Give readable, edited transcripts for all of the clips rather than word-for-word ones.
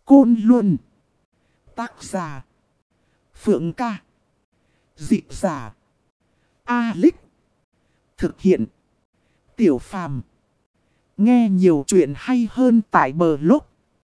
Côn Luân. Tác giả Phượng Ca. Dịch giả A-Lích. Thực hiện Tiểu Phàm. Nghe nhiều chuyện hay hơn tại Blog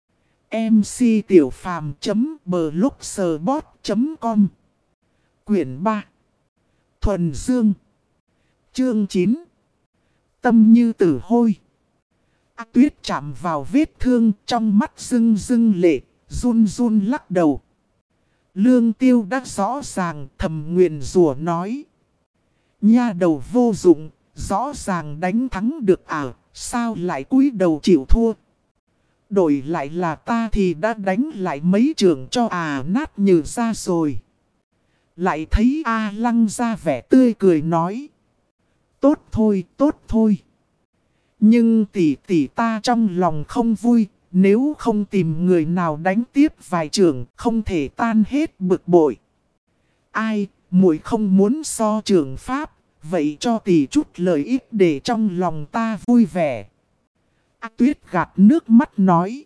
mctiểupham.blogspot.com. Quyển 3 Thuần Dương. Chương 9. Tâm như tử hôi. Tuyết chạm vào vết thương, trong mắt rưng rưng lệ, run run lắc đầu. Lương Tiêu đã rõ ràng, thầm nguyền rủa nói: nha đầu vô dụng, rõ ràng đánh thắng được à, sao lại cúi đầu chịu thua. Đổi lại là ta thì đã đánh lại mấy trường cho nát như ra rồi. Lại thấy A Lăng ra vẻ tươi cười nói: tốt thôi, tốt thôi. Nhưng tỷ ta trong lòng không vui, nếu không tìm người nào đánh tiếp vài trường, không thể tan hết bực bội. Ai, muội không muốn so trường pháp, vậy cho tỷ chút lợi ích để trong lòng ta vui vẻ. Tuyết gạt nước mắt nói: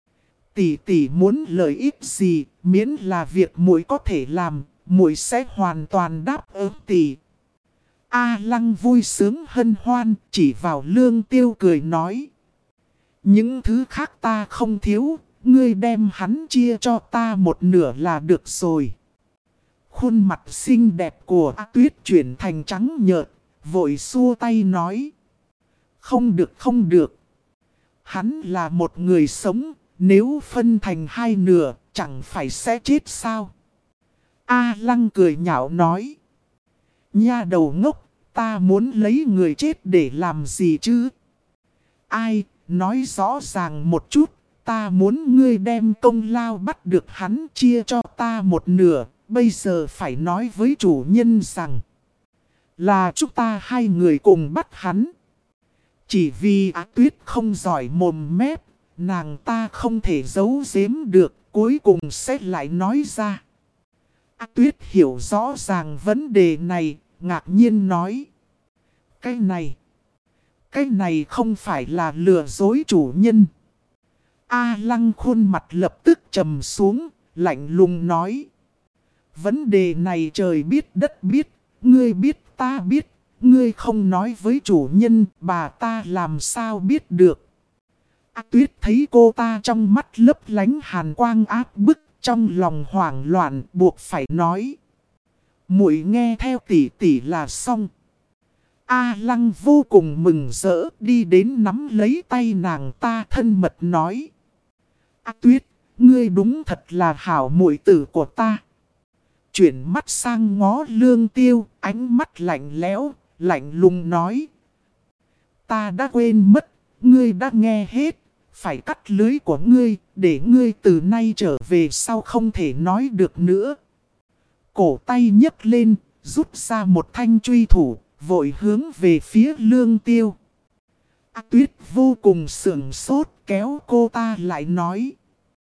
tỷ muốn lợi ích gì, miễn là việc muội có thể làm, muội sẽ hoàn toàn đáp ứng tỷ. A Lăng vui sướng hân hoan, chỉ vào Lương Tiêu cười nói: những thứ khác ta không thiếu, ngươi đem hắn chia cho ta một nửa là được rồi. Khuôn mặt xinh đẹp của Tuyết chuyển thành trắng nhợt, vội xua tay nói: không được, không được. Hắn là một người sống, nếu phân thành hai nửa, chẳng phải sẽ chết sao? A Lăng cười nhạo nói: nha đầu ngốc, ta muốn lấy người chết để làm gì chứ? Ai, nói rõ ràng một chút, ta muốn ngươi đem công lao bắt được hắn chia cho ta một nửa, bây giờ phải nói với chủ nhân rằng là chúng ta hai người cùng bắt hắn. Chỉ vì Tuyết không giỏi mồm mép, nàng ta không thể giấu giếm được, cuối cùng sẽ lại nói ra. Tuyết hiểu rõ ràng vấn đề này, ngạc nhiên nói: Cái này không phải là lừa dối chủ nhân. A Lăng khuôn mặt lập tức trầm xuống, lạnh lùng nói: vấn đề này trời biết đất biết, ngươi biết ta biết, ngươi không nói với chủ nhân, bà ta làm sao biết được. Tuyết thấy cô ta trong mắt lấp lánh hàn quang áp bức, trong lòng hoảng loạn, buộc phải nói: muội nghe theo tỷ là xong. A Lăng vô cùng mừng rỡ, đi đến nắm lấy tay nàng ta thân mật nói: Tuyết, ngươi đúng thật là hảo muội tử của ta. Chuyển mắt sang ngó Lương Tiêu, ánh mắt lạnh lẽo, lạnh lùng nói: ta đã quên mất, ngươi đã nghe hết, phải cắt lưới của ngươi, để ngươi từ nay trở về sau không thể nói được nữa. Cổ tay nhấc lên, rút ra một thanh truy thủ, vội hướng về phía Lương Tiêu. Tuyết vô cùng sửng sốt, kéo cô ta lại nói: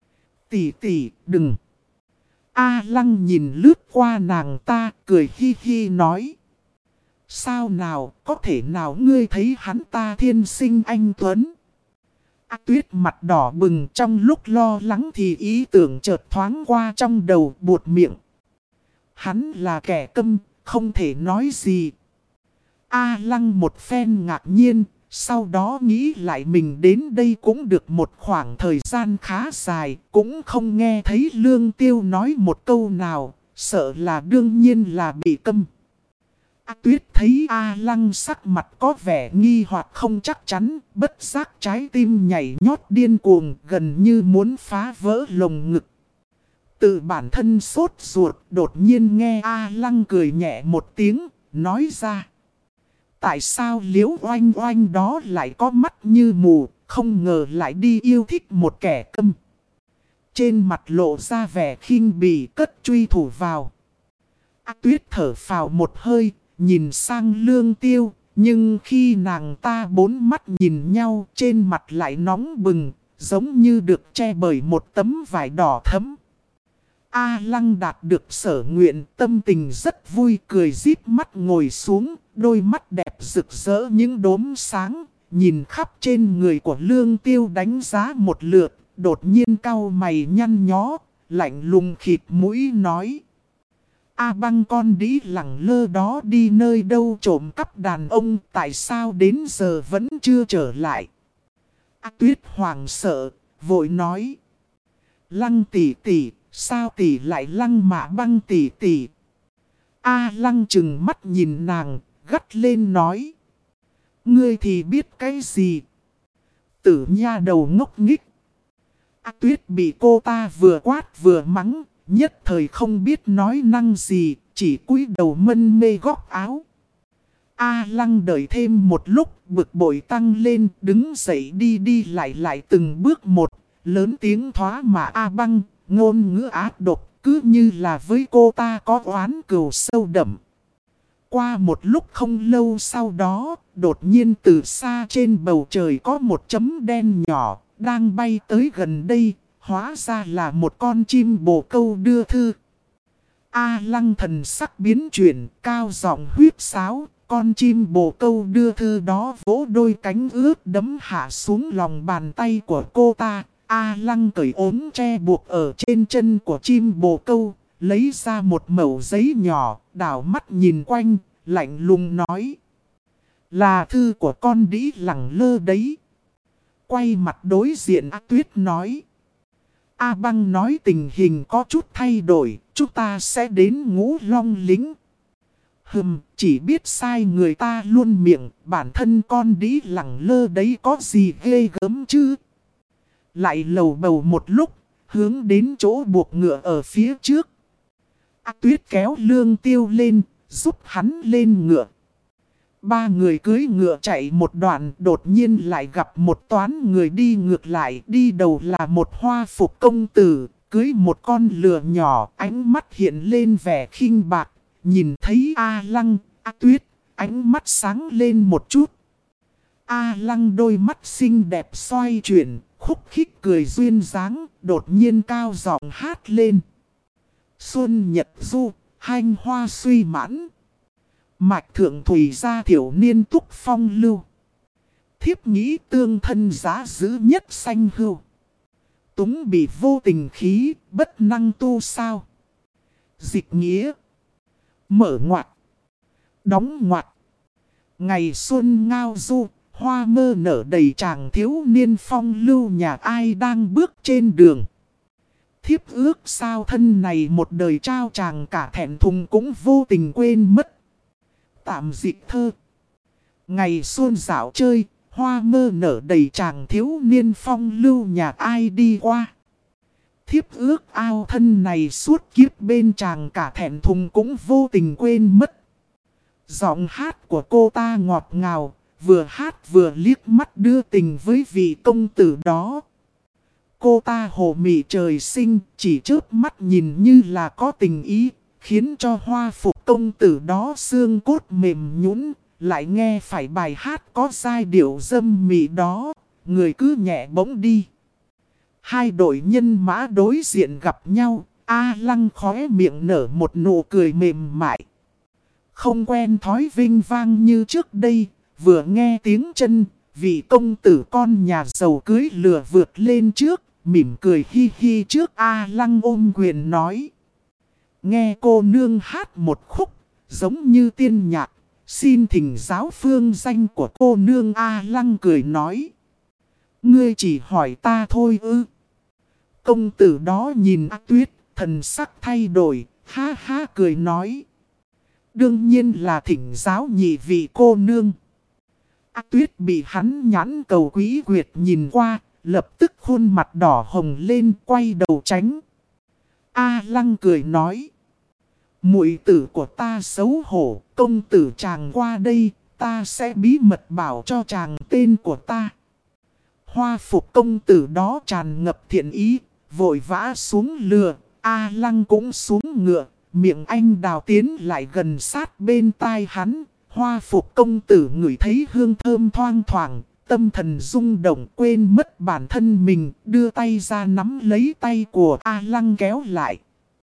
tỷ, đừng. A Lăng nhìn lướt qua nàng ta, cười hi hi nói: sao nào, có thể nào ngươi thấy hắn ta thiên sinh anh tuấn? Tuyết mặt đỏ bừng, trong lúc lo lắng thì ý tưởng chợt thoáng qua trong đầu, buột miệng: hắn là kẻ câm, không thể nói gì. A Lăng một phen ngạc nhiên, sau đó nghĩ lại mình đến đây cũng được một khoảng thời gian khá dài, cũng không nghe thấy Lương Tiêu nói một câu nào, sợ là đương nhiên là bị câm. Tuyết thấy A Lăng sắc mặt có vẻ nghi hoặc không chắc chắn, bất giác trái tim nhảy nhót điên cuồng, gần như muốn phá vỡ lồng ngực. Tự bản thân sốt ruột, đột nhiên nghe A Lăng cười nhẹ một tiếng, nói ra: tại sao Liễu Oanh Oanh đó lại có mắt như mù, không ngờ lại đi yêu thích một kẻ câm. Trên mặt lộ ra vẻ khinh bỉ, cất truy thủ vào. Tuyết thở phào một hơi, nhìn sang Lương Tiêu, nhưng khi nàng ta bốn mắt nhìn nhau, trên mặt lại nóng bừng, giống như được che bởi một tấm vải đỏ thẫm. A Lăng đạt được sở nguyện, tâm tình rất vui, cười díp mắt ngồi xuống, đôi mắt đẹp rực rỡ những đốm sáng, nhìn khắp trên người của Lương Tiêu đánh giá một lượt, đột nhiên cau mày nhăn nhó, lạnh lùng khịt mũi nói. A Băng con đĩ lẳng lơ đó đi nơi đâu trộm cắp đàn ông, tại sao đến giờ vẫn chưa trở lại? A Tuyết hoảng sợ, vội nói. Lăng tỷ tỷ, sao tỷ lại lăng Mạ Băng tỷ tỷ? A Lăng trừng mắt nhìn nàng, gắt lên nói. Ngươi thì biết cái gì? Tử nha đầu ngốc nghích. A Tuyết bị cô ta vừa quát vừa mắng, nhất thời không biết nói năng gì, chỉ cúi đầu mân mê góc áo. A Lăng đợi thêm một lúc, bực bội tăng lên, đứng dậy đi đi lại từng bước một, lớn tiếng thoá mà A Băng, ngôn ngữ ác độc, cứ như là với cô ta có oán cừu sâu đậm. Qua một lúc không lâu sau đó, đột nhiên từ xa trên bầu trời có một chấm đen nhỏ, đang bay tới gần đây, hóa ra là một con chim bồ câu đưa thư. A Lăng thần sắc biến chuyển, cao giọng huýt sáo, con chim bồ câu đưa thư đó vỗ đôi cánh ướt đẫm hạ xuống lòng bàn tay của cô ta. A Lăng cởi ốm tre buộc ở trên chân của chim bồ câu, lấy ra một mẩu giấy nhỏ, đảo mắt nhìn quanh, lạnh lùng nói. Là thư của con đĩ lẳng lơ đấy. Quay mặt đối diện A Tuyết nói. A Băng nói tình hình có chút thay đổi, chúng ta sẽ đến Ngũ Long Lĩnh. Chỉ biết sai người ta luôn miệng, bản thân con đĩ lẳng lơ đấy có gì ghê gớm chứ. Lại lầu bầu một lúc, hướng đến chỗ buộc ngựa ở phía trước. A Tuyết kéo Lương Tiêu lên, giúp hắn lên ngựa. Ba người cưỡi ngựa chạy một đoạn, đột nhiên lại gặp một toán người đi ngược lại. Đi đầu là một hoa phục công tử, cưỡi một con lừa nhỏ, ánh mắt hiện lên vẻ khinh bạc. Nhìn thấy A Lăng, A Tuyết, ánh mắt sáng lên một chút. A Lăng đôi mắt xinh đẹp xoay chuyển, khúc khích cười duyên dáng, đột nhiên cao giọng hát lên. Xuân Nhật Du, hanh hoa suy mãn. Mạch thượng thủy gia thiểu niên túc phong lưu. Thiếp nghĩ tương thân giá giữ nhất sanh hưu. Túng bị vô tình khí, bất năng tu sao. Dịch nghĩa. Mở ngoặt. Đóng ngoặt. Ngày xuân ngao du, hoa mơ nở đầy chàng thiếu niên phong lưu nhà ai đang bước trên đường. Thiếp ước sao thân này một đời trao chàng cả thẹn thùng cũng vô tình quên mất. Tạm dịch thơ. Ngày xuân dạo chơi, hoa mơ nở đầy chàng thiếu niên phong lưu nhà ai đi qua. Thiếp ước ao thân này suốt kiếp bên chàng cả thẹn thùng cũng vô tình quên mất. Giọng hát của cô ta ngọt ngào, vừa hát vừa liếc mắt đưa tình với vị công tử đó. Cô ta hồ mị trời sinh, chỉ chớp mắt nhìn như là có tình ý, khiến cho hoa phục công tử đó xương cốt mềm nhũn, lại nghe phải bài hát có giai điệu dâm mị đó, người cứ nhẹ bỗng đi. Hai đội nhân mã đối diện gặp nhau, A Lăng khóe miệng nở một nụ cười mềm mại. Không quen thói vinh vang như trước đây, vừa nghe tiếng chân, vị công tử con nhà giàu cưới lừa vượt lên trước, mỉm cười hi hi trước A Lăng ôm quyền nói. Nghe cô nương hát một khúc, giống như tiên nhạc, xin thỉnh giáo phương danh của cô nương. A Lăng cười nói. Ngươi chỉ hỏi ta thôi ư. Công tử đó nhìn A Tuyết, thần sắc thay đổi, ha ha cười nói. Đương nhiên là thỉnh giáo nhị vị cô nương. A Tuyết bị hắn nhãn cầu quý quyệt nhìn qua, lập tức khuôn mặt đỏ hồng lên, quay đầu tránh. A Lăng cười nói. Muội tử của ta xấu hổ, công tử chàng qua đây, ta sẽ bí mật bảo cho chàng tên của ta. Hoa phục công tử đó tràn ngập thiện ý, vội vã xuống lừa, A Lăng cũng xuống ngựa, miệng anh đào tiến lại gần sát bên tai hắn. Hoa phục công tử ngửi thấy hương thơm thoang thoảng, tâm thần rung động quên mất bản thân mình, đưa tay ra nắm lấy tay của A Lăng kéo lại.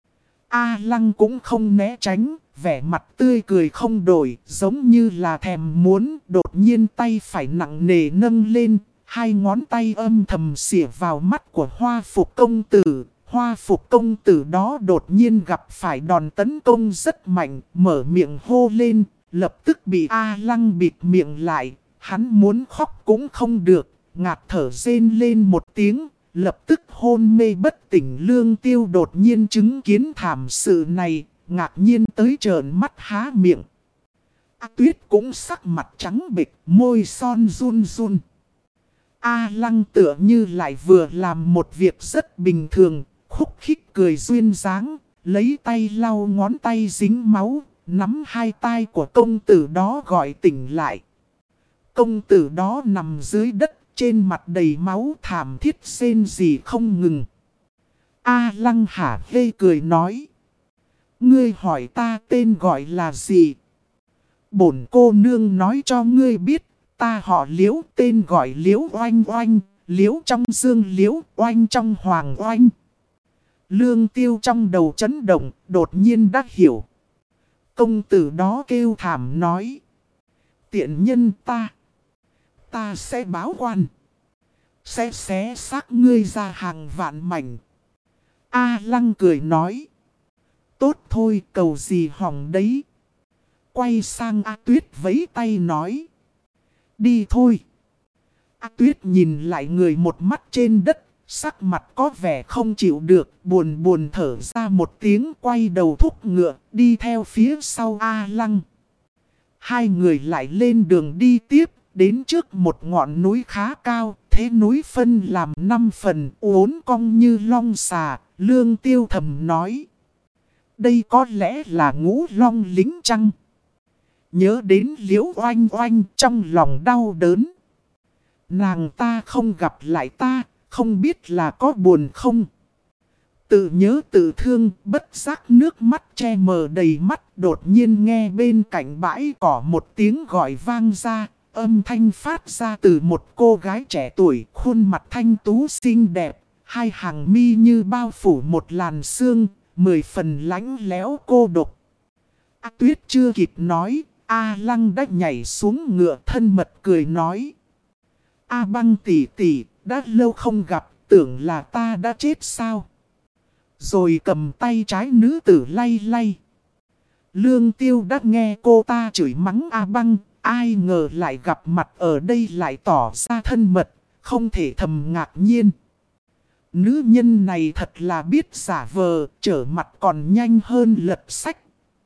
A Lăng cũng không né tránh, vẻ mặt tươi cười không đổi, giống như là thèm muốn, đột nhiên tay phải nặng nề nâng lên, hai ngón tay âm thầm xỉa vào mắt của Hoa Phục công tử. Hoa Phục công tử đó đột nhiên gặp phải đòn tấn công rất mạnh, mở miệng hô lên, lập tức bị A Lăng bịt miệng lại. Hắn muốn khóc cũng không được, ngạt thở rên lên một tiếng, lập tức hôn mê bất tỉnh. Lương Tiêu đột nhiên chứng kiến thảm sự này, ngạc nhiên tới trợn mắt há miệng. A Tuyết cũng sắc mặt trắng bệch, môi son run run. A Lăng tựa như lại vừa làm một việc rất bình thường, khúc khích cười duyên dáng, lấy tay lau ngón tay dính máu, nắm hai tay của công tử đó gọi tỉnh lại. Công tử đó nằm dưới đất, trên mặt đầy máu thảm thiết rên rỉ không ngừng. A Lăng hả hê cười nói. Ngươi hỏi ta tên gọi là gì? Bổn cô nương nói cho ngươi biết, ta họ Liễu, tên gọi Liễu Oanh Oanh, Liễu trong dương Liễu, Oanh trong hoàng oanh. Lương Tiêu trong đầu chấn động, đột nhiên đã hiểu. Công tử đó kêu thảm nói. Tiện nhân ta sẽ báo quan. Sẽ xé xác ngươi ra hàng vạn mảnh. A Lăng cười nói. Tốt thôi, cầu gì hỏng đấy. Quay sang A Tuyết vẫy tay nói. Đi thôi. A Tuyết nhìn lại người một mắt trên đất, sắc mặt có vẻ không chịu được, buồn buồn thở ra một tiếng, quay đầu thúc ngựa, đi theo phía sau A Lăng. Hai người lại lên đường đi tiếp, đến trước một ngọn núi khá cao, thế núi phân làm 5 phần, uốn cong như long xà. Lương Tiêu thầm nói. Đây có lẽ là Ngũ Long lính chăng? Nhớ đến Liễu Oanh Oanh trong lòng đau đớn. Nàng ta không gặp lại ta, không biết là có buồn không? Tự nhớ tự thương, bất giác nước mắt che mờ đầy mắt. Đột nhiên nghe bên cạnh bãi cỏ một tiếng gọi vang ra. Âm thanh phát ra từ một cô gái trẻ tuổi, khuôn mặt thanh tú xinh đẹp. Hai hàng mi như bao phủ một làn sương, 10 phần lánh léo cô độc. A Tuyết chưa kịp nói, A Lăng đã nhảy xuống ngựa, thân mật cười nói. A Băng tỷ tỷ, đã lâu không gặp, tưởng là ta đã chết sao? Rồi cầm tay trái nữ tử lay lay. Lương Tiêu đã nghe cô ta chửi mắng A Băng, ai ngờ lại gặp mặt ở đây lại tỏ ra thân mật, không thể thầm ngạc nhiên. Nữ nhân này thật là biết giả vờ, trở mặt còn nhanh hơn lật sách.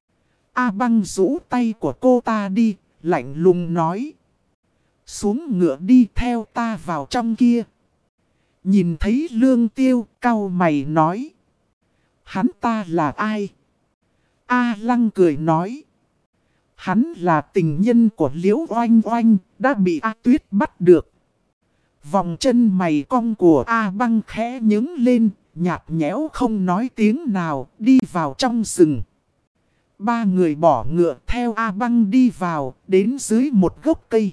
A Băng rũ tay của cô ta đi, lạnh lùng nói. Xuống ngựa đi, theo ta vào trong kia. Nhìn thấy Lương Tiêu, cau mày nói. Hắn ta là ai? A Lăng cười nói. Hắn là tình nhân của Liễu Oanh Oanh, đã bị A Tuyết bắt được. Vòng chân mày cong của A Băng khẽ nhướng lên, nhạt nhẽo không nói tiếng nào, đi vào trong rừng. Ba người bỏ ngựa theo A Băng đi vào, đến dưới một gốc cây.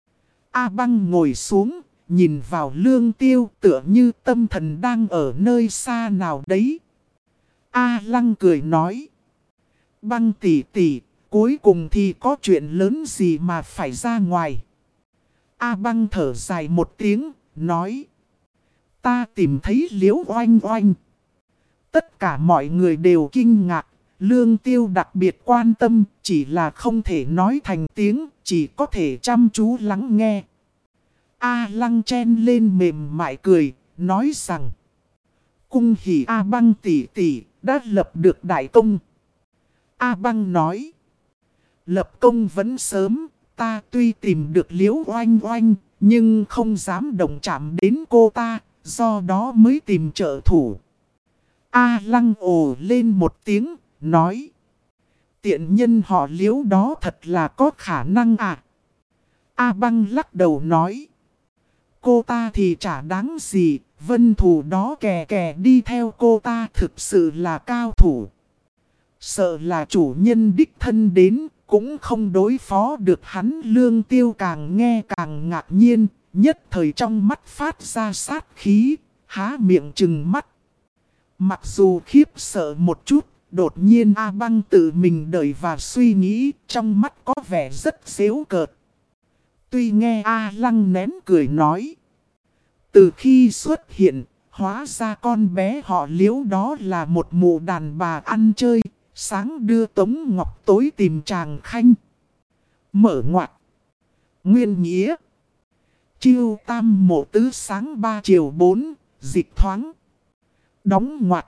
A Băng ngồi xuống, nhìn vào Lương Tiêu, tựa như tâm thần đang ở nơi xa nào đấy. A Lăng cười nói. Băng tỷ tỷ, cuối cùng thì có chuyện lớn gì mà phải ra ngoài? A Băng thở dài một tiếng, nói. Ta tìm thấy Liễu Oanh Oanh. Tất cả mọi người đều kinh ngạc. Lương Tiêu đặc biệt quan tâm, chỉ là không thể nói thành tiếng, chỉ có thể chăm chú lắng nghe. A Lăng chen lên mềm mại cười, nói rằng. Cung hỉ A Băng tỷ tỷ, đã lập được đại công. A Băng nói. Lập công vẫn sớm, ta tuy tìm được Liễu Oanh Oanh, nhưng không dám động chạm đến cô ta, do đó mới tìm trợ thủ. A Lăng ồ lên một tiếng, nói. Tiện nhân họ Liễu đó thật là có khả năng à? A Băng lắc đầu nói. Cô ta thì chả đáng gì, vân thủ đó kè kè đi theo cô ta thực sự là cao thủ. Sợ là chủ nhân đích thân đến, cũng không đối phó được hắn. Lương Tiêu càng nghe càng ngạc nhiên, nhất thời trong mắt phát ra sát khí, há miệng trừng mắt. Mặc dù khiếp sợ một chút, đột nhiên A Băng tự mình đợi và suy nghĩ, trong mắt có vẻ rất giễu cợt. Tuy nghe A Lăng nén cười nói. Từ khi xuất hiện, hóa ra con bé họ Liễu đó là một mụ đàn bà ăn chơi, sáng đưa Tống Ngọc tối tìm chàng Khanh. Mở ngoặt. Nguyên nghĩa. Chiêu tam mộ tứ sáng 3 chiều 4, dịch thoáng. Đóng ngoặt.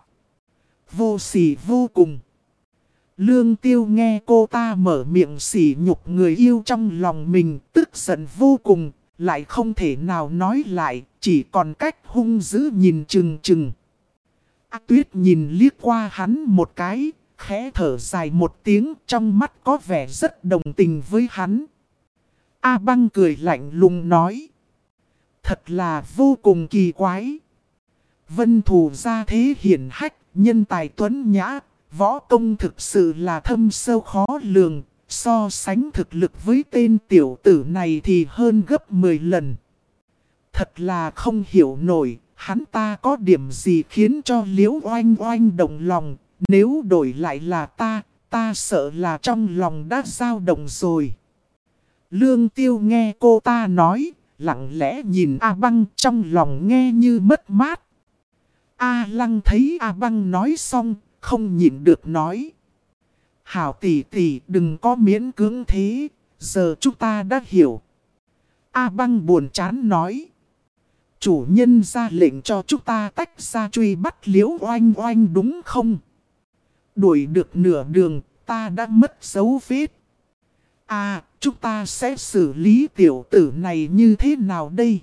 Vô sỉ vô cùng. Lương Tiêu nghe cô ta mở miệng sỉ nhục người yêu trong lòng mình, tức giận vô cùng, lại không thể nào nói lại, chỉ còn cách hung dữ nhìn chừng chừng. Tuyết nhìn liếc qua hắn một cái, khẽ thở dài một tiếng, trong mắt có vẻ rất đồng tình với hắn. A Băng cười lạnh lùng nói. Thật là vô cùng kỳ quái. Vân Thù gia thế hiển hách, nhân tài tuấn nhã, võ công thực sự là thâm sâu khó lường, so sánh thực lực với tên tiểu tử này thì hơn gấp 10 lần. Thật là không hiểu nổi, hắn ta có điểm gì khiến cho Liễu Oanh Oanh động lòng, nếu đổi lại là ta sợ là trong lòng đã dao động rồi. Lương Tiêu nghe cô ta nói, lặng lẽ nhìn A Băng, trong lòng nghe như mất mát. A Lăng thấy A Băng nói xong, không nhịn được nói. Hảo tỷ tỷ đừng có miễn cưỡng thế, giờ chúng ta đã hiểu. A Băng buồn chán nói. Chủ nhân ra lệnh cho chúng ta tách ra truy bắt Liễu Oanh Oanh đúng không? Đuổi được nửa đường, ta đã mất dấu vết. Chúng ta sẽ xử lý tiểu tử này như thế nào đây?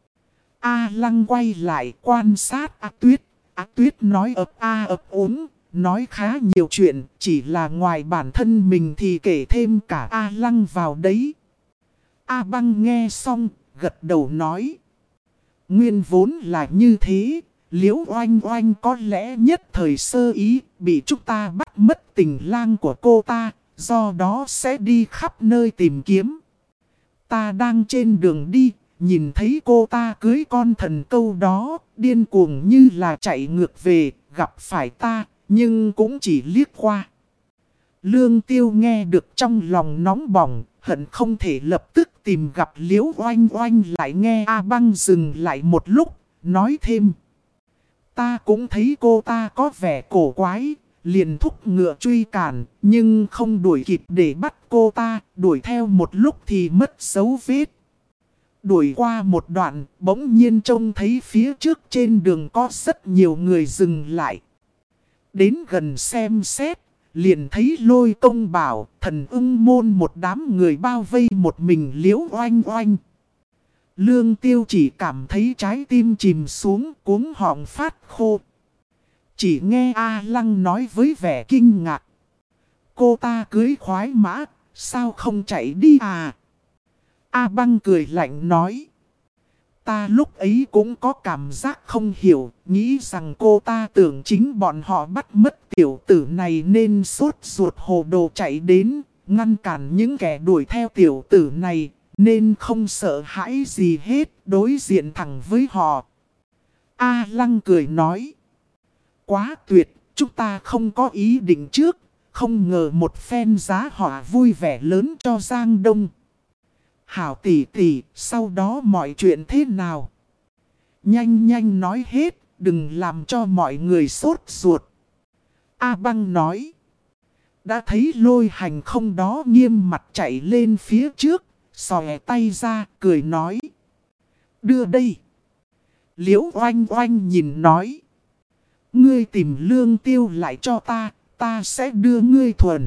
A Lăng quay lại quan sát A Tuyết. A Tuyết nói ấp úng, nói khá nhiều chuyện, chỉ là ngoài bản thân mình thì kể thêm cả A Lăng vào đấy. A Băng nghe xong, gật đầu nói. Nguyên vốn là như thế, Liễu Oanh Oanh có lẽ nhất thời sơ ý, bị chúng ta bắt mất tình lang của cô ta, do đó sẽ đi khắp nơi tìm kiếm. Ta đang trên đường đi, nhìn thấy cô ta cưới con thần câu đó, điên cuồng như là chạy ngược về, gặp phải ta, nhưng cũng chỉ liếc qua. Lương Tiêu nghe được trong lòng nóng bỏng, hận không thể lập tức tìm gặp Liễu Oanh Oanh, lại nghe A Băng dừng lại một lúc, nói thêm. Ta cũng thấy cô ta có vẻ cổ quái, liền thúc ngựa truy cản, nhưng không đuổi kịp để bắt cô ta, đuổi theo một lúc thì mất dấu vết. Đuổi qua một đoạn, bỗng nhiên trông thấy phía trước trên đường có rất nhiều người dừng lại. Đến gần xem xét, liền thấy Lôi Công Bảo, Thần Ưng Môn một đám người bao vây một mình Liễu Oanh Oanh. Lương Tiêu chỉ cảm thấy trái tim chìm xuống, cuống họng phát khô. Chỉ nghe A Lăng nói với vẻ kinh ngạc. Cô ta cưới khoái mã, sao không chạy đi à? A Băng cười lạnh nói. Ta lúc ấy cũng có cảm giác không hiểu, nghĩ rằng cô ta tưởng chính bọn họ bắt mất tiểu tử này nên sốt ruột hồ đồ chạy đến, ngăn cản những kẻ đuổi theo tiểu tử này, nên không sợ hãi gì hết, đối diện thẳng với họ. A Lăng cười nói. Quá tuyệt, chúng ta không có ý định trước, không ngờ một phen giá họa vui vẻ lớn cho Giang Đông. Hảo tỷ tỷ, sau đó mọi chuyện thế nào? Nhanh nhanh nói hết, đừng làm cho mọi người sốt ruột. A Băng nói. Đã thấy Lôi Hành không đó nghiêm mặt chạy lên phía trước, xòe tay ra, cười nói. Đưa đây. Liễu Oanh Oanh nhìn nói. Ngươi tìm Lương Tiêu lại cho ta sẽ đưa ngươi thuần.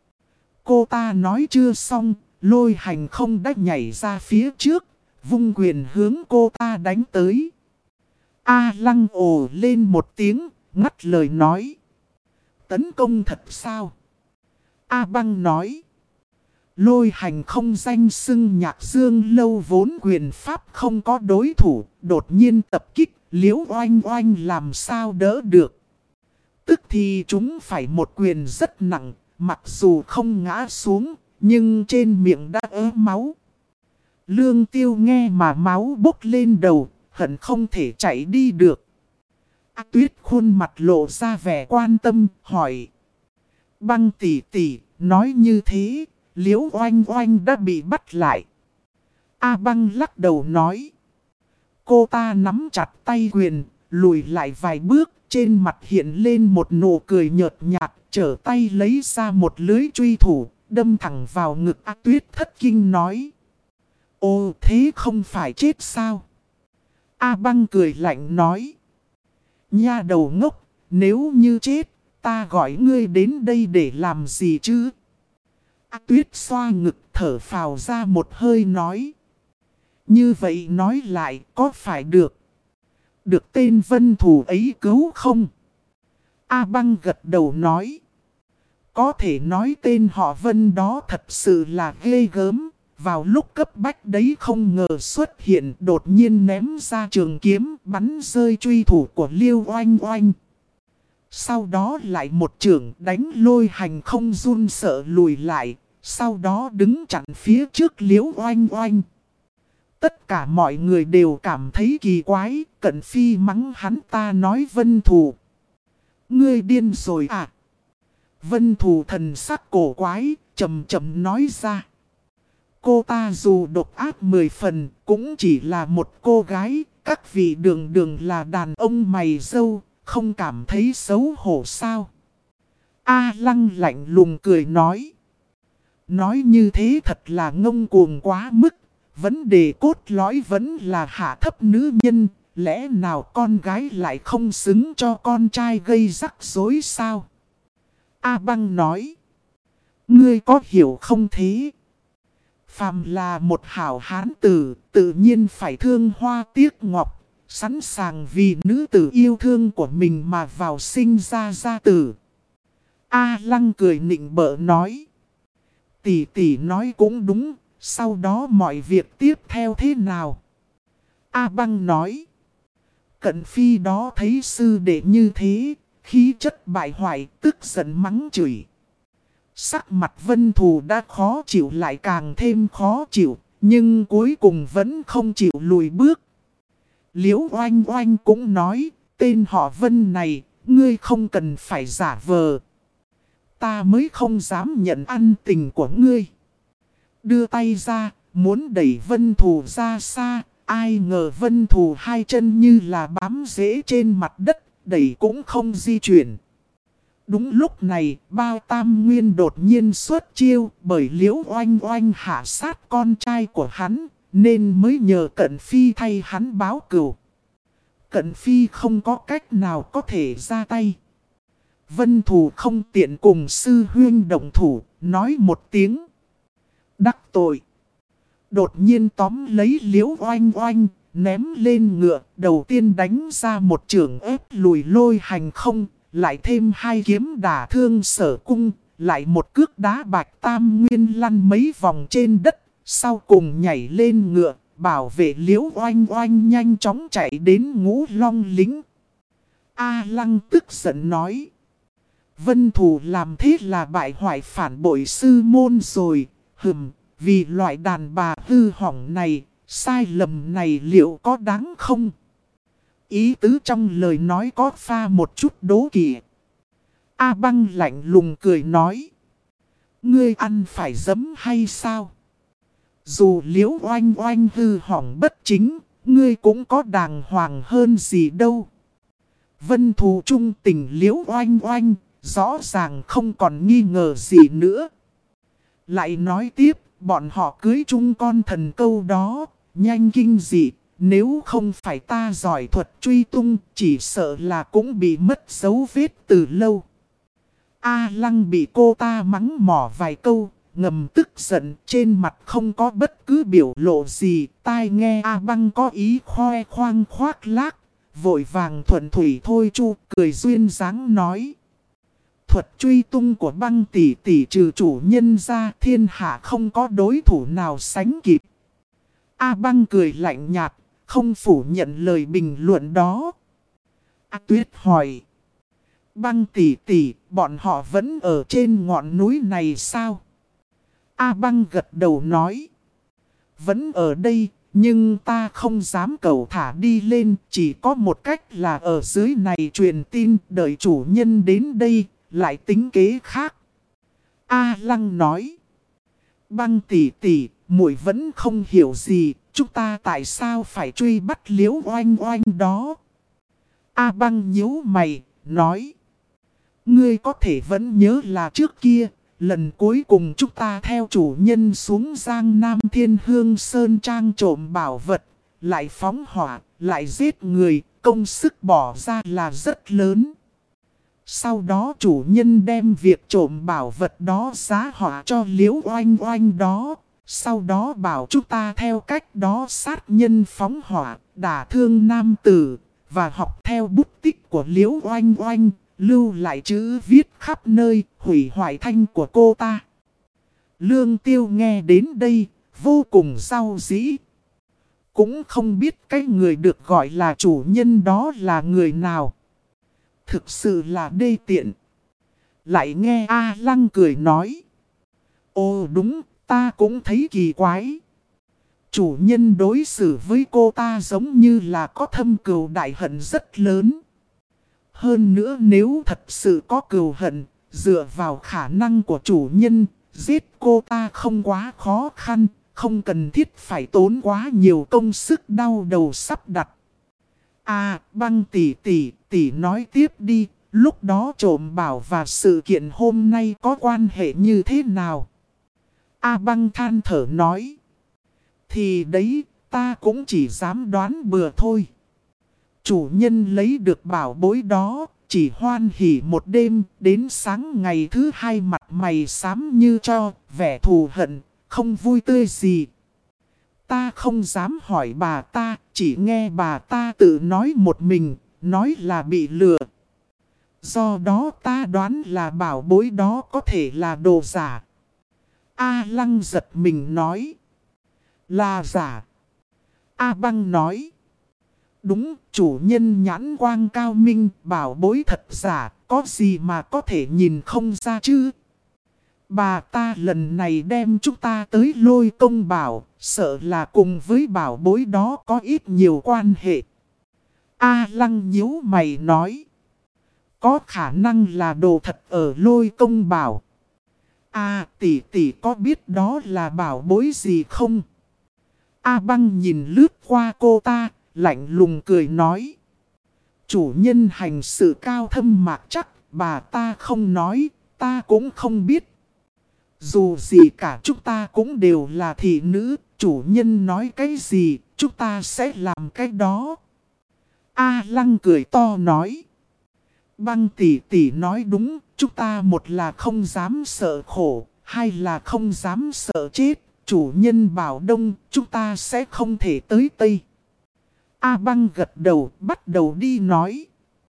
Cô ta nói chưa xong, Lôi Hành không đã nhảy ra phía trước, vung quyền hướng cô ta đánh tới. A Lăng ồ lên một tiếng, ngắt lời nói. Tấn công thật sao? A Băng nói. Lôi Hành không danh xưng Nhạc Dương lâu vốn quyền pháp không có đối thủ, đột nhiên tập kích, Liễu Oanh Oanh làm sao đỡ được. Tức thì chúng phải một quyền rất nặng, mặc dù không ngã xuống, nhưng trên miệng đã ớ máu. Lương Tiêu nghe mà máu bốc lên đầu, hận không thể chạy đi được. A Tuyết khuôn mặt lộ ra vẻ quan tâm, hỏi. Băng tỷ tỷ, nói như thế, Liễu Oanh Oanh đã bị bắt lại. A Băng lắc đầu nói. Cô ta nắm chặt tay quyền, lùi lại vài bước, trên mặt hiện lên một nụ cười nhợt nhạt, trở tay lấy ra một lưới truy thủ, đâm thẳng vào ngực A Tuyết thất kinh nói. Ô thế không phải chết sao? A Băng cười lạnh nói. Nha đầu ngốc, nếu như chết, ta gọi ngươi đến đây để làm gì chứ? A Tuyết xoa ngực thở phào ra một hơi nói. Như vậy nói lại có phải được tên Vân Thù ấy cứu không? A Băng gật đầu nói. Có thể nói tên họ Vân đó thật sự là ghê gớm. Vào lúc cấp bách đấy không ngờ xuất hiện đột nhiên ném ra trường kiếm bắn rơi truy thủ của Liêu Oanh Oanh. Sau đó lại một chưởng đánh Lôi Hành không run sợ lùi lại. Sau đó đứng chặn phía trước Liêu Oanh Oanh. Tất cả mọi người đều cảm thấy kỳ quái. Cận Phi mắng hắn ta nói Vân Thù. Ngươi điên rồi à? Vân Thù thần sắc cổ quái, chậm chậm nói ra. Cô ta dù độc ác 10 phần, cũng chỉ là một cô gái. Các vị đường đường là đàn ông mày râu, không cảm thấy xấu hổ sao? A Lăng lạnh lùng cười nói. Nói như thế thật là ngông cuồng quá mức. Vấn đề cốt lõi vẫn là hạ thấp nữ nhân. Lẽ nào con gái lại không xứng cho con trai gây rắc rối sao? A Băng nói. Ngươi có hiểu không thế? Phàm là một hảo hán tử, tự nhiên phải thương hoa tiếc ngọc, sẵn sàng vì nữ tử yêu thương của mình mà vào sinh ra gia tử. A Lăng cười nịnh bợ nói. Tỷ tỷ nói cũng đúng, sau đó mọi việc tiếp theo thế nào? A Băng nói. Cận Phi đó thấy sư đệ như thế, khí chất bại hoại, tức giận mắng chửi. Sắc mặt Vân Thù đã khó chịu lại càng thêm khó chịu, nhưng cuối cùng vẫn không chịu lùi bước. Liễu Oanh Oanh cũng nói, tên họ Vân này, ngươi không cần phải giả vờ. Ta mới không dám nhận ân tình của ngươi. Đưa tay ra, muốn đẩy Vân Thù ra xa, ai ngờ Vân Thù hai chân như là bám rễ trên mặt đất, đẩy cũng không di chuyển. Đúng lúc này, Bao Tam Nguyên đột nhiên xuất chiêu bởi Liễu Oanh Oanh hạ sát con trai của hắn, nên mới nhờ Cận Phi thay hắn báo cừu. Cận Phi không có cách nào có thể ra tay. Vân Thù không tiện cùng sư huynh động thủ, nói một tiếng. Đắc tội. Đột nhiên tóm lấy Liễu Oanh Oanh, ném lên ngựa, đầu tiên đánh ra một chưởng ép lùi Lôi Hành không. Lại thêm hai kiếm đả thương Sở Cung, lại một cước đá Bạch Tam Nguyên lăn mấy vòng trên đất, sau cùng nhảy lên ngựa, bảo vệ Liễu Oanh Oanh nhanh chóng chạy đến Ngũ Long Lính. A Lăng tức giận nói. Vân Thù làm thế là bại hoại phản bội sư môn rồi, vì loại đàn bà hư hỏng này, sai lầm này liệu có đáng không? Ý tứ trong lời nói có pha một chút đố kỵ. A Băng lạnh lùng cười nói. Ngươi ăn phải giấm hay sao? Dù Liễu Oanh Oanh hư hỏng bất chính, ngươi cũng có đàng hoàng hơn gì đâu. Vân Thù trung tình Liễu Oanh Oanh, rõ ràng không còn nghi ngờ gì nữa. Lại nói tiếp, bọn họ cưới chung con thần câu đó, nhanh kinh dị. Nếu không phải ta giỏi thuật truy tung, chỉ sợ là cũng bị mất dấu vết từ lâu. A Lăng bị cô ta mắng mỏ vài câu, ngầm tức giận, trên mặt không có bất cứ biểu lộ gì. Tai nghe A Băng có ý khoe khoang khoác lác, vội vàng thuận thủy thôi chu, cười duyên dáng nói. Thuật truy tung của Băng tỷ tỷ trừ chủ nhân ra, thiên hạ không có đối thủ nào sánh kịp. A Băng cười lạnh nhạt, không phủ nhận lời bình luận đó. A Tuyết hỏi. Băng tỷ tỷ, bọn họ vẫn ở trên ngọn núi này sao? A Băng gật đầu nói. Vẫn ở đây, nhưng ta không dám cầu thả đi lên. Chỉ có một cách là ở dưới này truyền tin, đợi chủ nhân đến đây, lại tính kế khác. A Lăng nói. Băng tỷ tỷ, muội vẫn không hiểu gì. chúng ta tại sao phải truy bắt Liễu Oanh Oanh đó? A Băng nhíu mày, nói. Ngươi có thể vẫn nhớ là trước kia, lần cuối cùng chúng ta theo chủ nhân xuống Giang Nam Thiên Hương Sơn Trang trộm bảo vật, lại phóng hỏa, lại giết người, công sức bỏ ra là rất lớn. Sau đó chủ nhân đem việc trộm bảo vật đó giá họa cho Liễu Oanh Oanh đó. Sau đó bảo chúng ta theo cách đó sát nhân phóng hỏa, đả thương nam tử, và học theo bút tích của Liễu Oanh Oanh, lưu lại chữ viết khắp nơi, hủy hoại thanh của cô ta. Lương Tiêu nghe đến đây, vô cùng đau dĩ. Cũng không biết cái người được gọi là chủ nhân đó là người nào. Thực sự là đê tiện. Lại nghe A Lăng cười nói. Ồ đúng, ta cũng thấy kỳ quái. Chủ nhân đối xử với cô ta giống như là có thâm cừu đại hận rất lớn. Hơn nữa nếu thật sự có cừu hận, dựa vào khả năng của chủ nhân, giết cô ta không quá khó khăn, không cần thiết phải tốn quá nhiều công sức đau đầu sắp đặt. À, Băng tỷ nói tiếp đi, lúc đó trộm bảo và sự kiện hôm nay có quan hệ như thế nào? A Băng than thở nói. Thì đấy, ta cũng chỉ dám đoán bừa thôi. Chủ nhân lấy được bảo bối đó, chỉ hoan hỉ một đêm, đến sáng ngày thứ hai mặt mày xám như cho, vẻ thù hận, không vui tươi gì. Ta không dám hỏi bà ta, chỉ nghe bà ta tự nói một mình, nói là bị lừa. Do đó ta đoán là bảo bối đó có thể là đồ giả. A Lăng giật mình nói. Là giả. A Băng nói. Đúng, chủ nhân nhãn quang cao minh, bảo bối thật giả, có gì mà có thể nhìn không ra chứ. Bà ta lần này đem chúng ta tới Lôi Công Bảo, sợ là cùng với bảo bối đó có ít nhiều quan hệ. A Lăng nhíu mày nói. Có khả năng là đồ thật ở Lôi Công Bảo. À tỷ có biết đó là bảo bối gì không? A Băng nhìn lướt qua cô ta, lạnh lùng cười nói. Chủ nhân hành sự cao thâm mạc chắc, bà ta không nói, ta cũng không biết. Dù gì cả chúng ta cũng đều là thị nữ, chủ nhân nói cái gì, chúng ta sẽ làm cái đó. A Lăng cười to nói. Băng tỷ nói đúng, chúng ta một là không dám sợ khổ, hai là không dám sợ chết. Chủ nhân bảo đông, chúng ta sẽ không thể tới Tây. A Băng gật đầu, bắt đầu đi nói.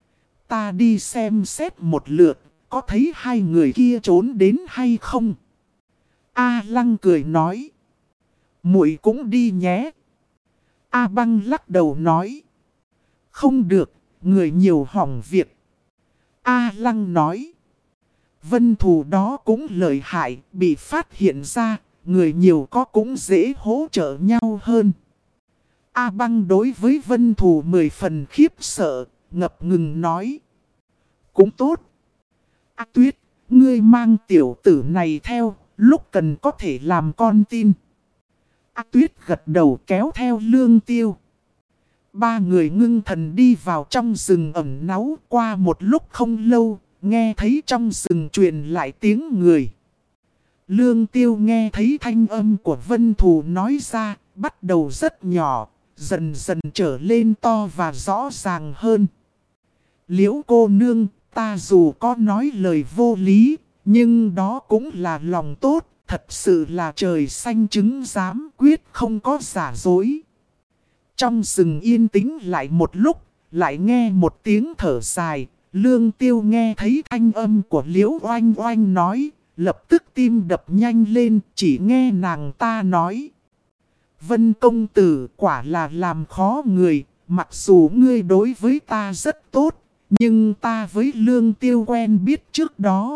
Ta đi xem xét một lượt, có thấy hai người kia trốn đến hay không? A Lăng cười nói. Muội cũng đi nhé. A Băng lắc đầu nói. Không được, người nhiều hỏng việc. A Lăng nói. Vân thù đó cũng lợi hại, bị phát hiện ra, người nhiều có cũng dễ hỗ trợ nhau hơn. A Băng đối với Vân thù 10 phần khiếp sợ, ngập ngừng nói. Cũng tốt. A Tuyết, ngươi mang tiểu tử này theo, lúc cần có thể làm con tin. A Tuyết gật đầu kéo theo Lương Tiêu. Ba người ngưng thần đi vào trong rừng ẩn náu. Qua một lúc không lâu, nghe thấy trong rừng truyền lại tiếng người. Lương Tiêu nghe thấy thanh âm của Vân Thù nói ra, bắt đầu rất nhỏ, dần dần trở lên to và rõ ràng hơn. Liễu cô nương, ta dù có nói lời vô lý, nhưng đó cũng là lòng tốt, thật sự là trời xanh chứng giám, quyết không có giả dối. Trong rừng yên tĩnh lại một lúc, lại nghe một tiếng thở dài, Lương Tiêu nghe thấy thanh âm của Liễu Oanh Oanh nói, lập tức tim đập nhanh lên, chỉ nghe nàng ta nói. Vân công tử quả là làm khó người, mặc dù ngươi đối với ta rất tốt, nhưng ta với Lương Tiêu quen biết trước đó.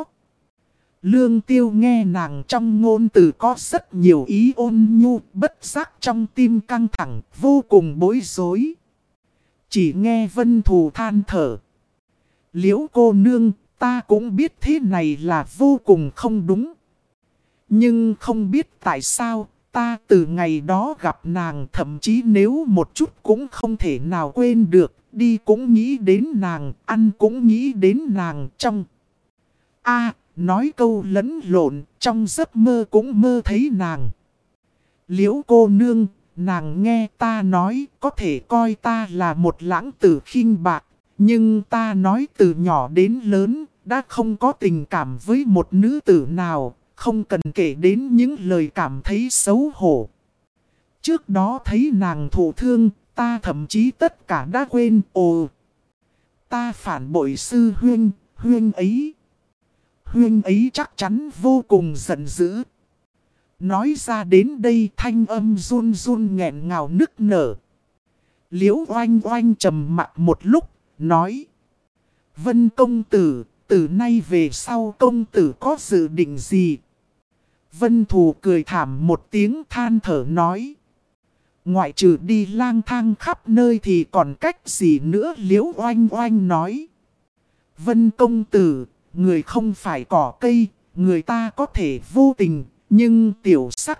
Lương Tiêu nghe nàng trong ngôn từ có rất nhiều ý ôn nhu, bất giác trong tim căng thẳng, vô cùng bối rối. Chỉ nghe Vân Thù than thở. Liễu cô nương, ta cũng biết thế này là vô cùng không đúng. Nhưng không biết tại sao, Ta từ ngày đó gặp nàng, thậm chí nếu một chút cũng không thể nào quên được. Đi cũng nghĩ đến nàng, ăn cũng nghĩ đến nàng trong. Nói câu lẫn lộn, trong giấc mơ cũng mơ thấy nàng. Liễu cô nương, nàng nghe ta nói có thể coi ta là một lãng tử khinh bạc. Nhưng ta nói từ nhỏ đến lớn, đã không có tình cảm với một nữ tử nào, không cần kể đến những lời cảm thấy xấu hổ. Trước đó thấy nàng thụ thương, ta thậm chí tất cả đã quên. Ta phản bội sư huynh, huynh ấy chắc chắn vô cùng giận dữ. Nói ra đến đây thanh âm run run nghẹn ngào nức nở. Liễu oanh oanh trầm mặc một lúc, nói: Vân công tử, từ nay về sau công tử có dự định gì? Vân Thù cười thảm một tiếng than thở nói: Ngoại trừ đi lang thang khắp nơi thì còn cách gì nữa? Liễu oanh oanh nói: Vân công tử, người không phải cỏ cây, người ta có thể vô tình, nhưng tiểu sắc.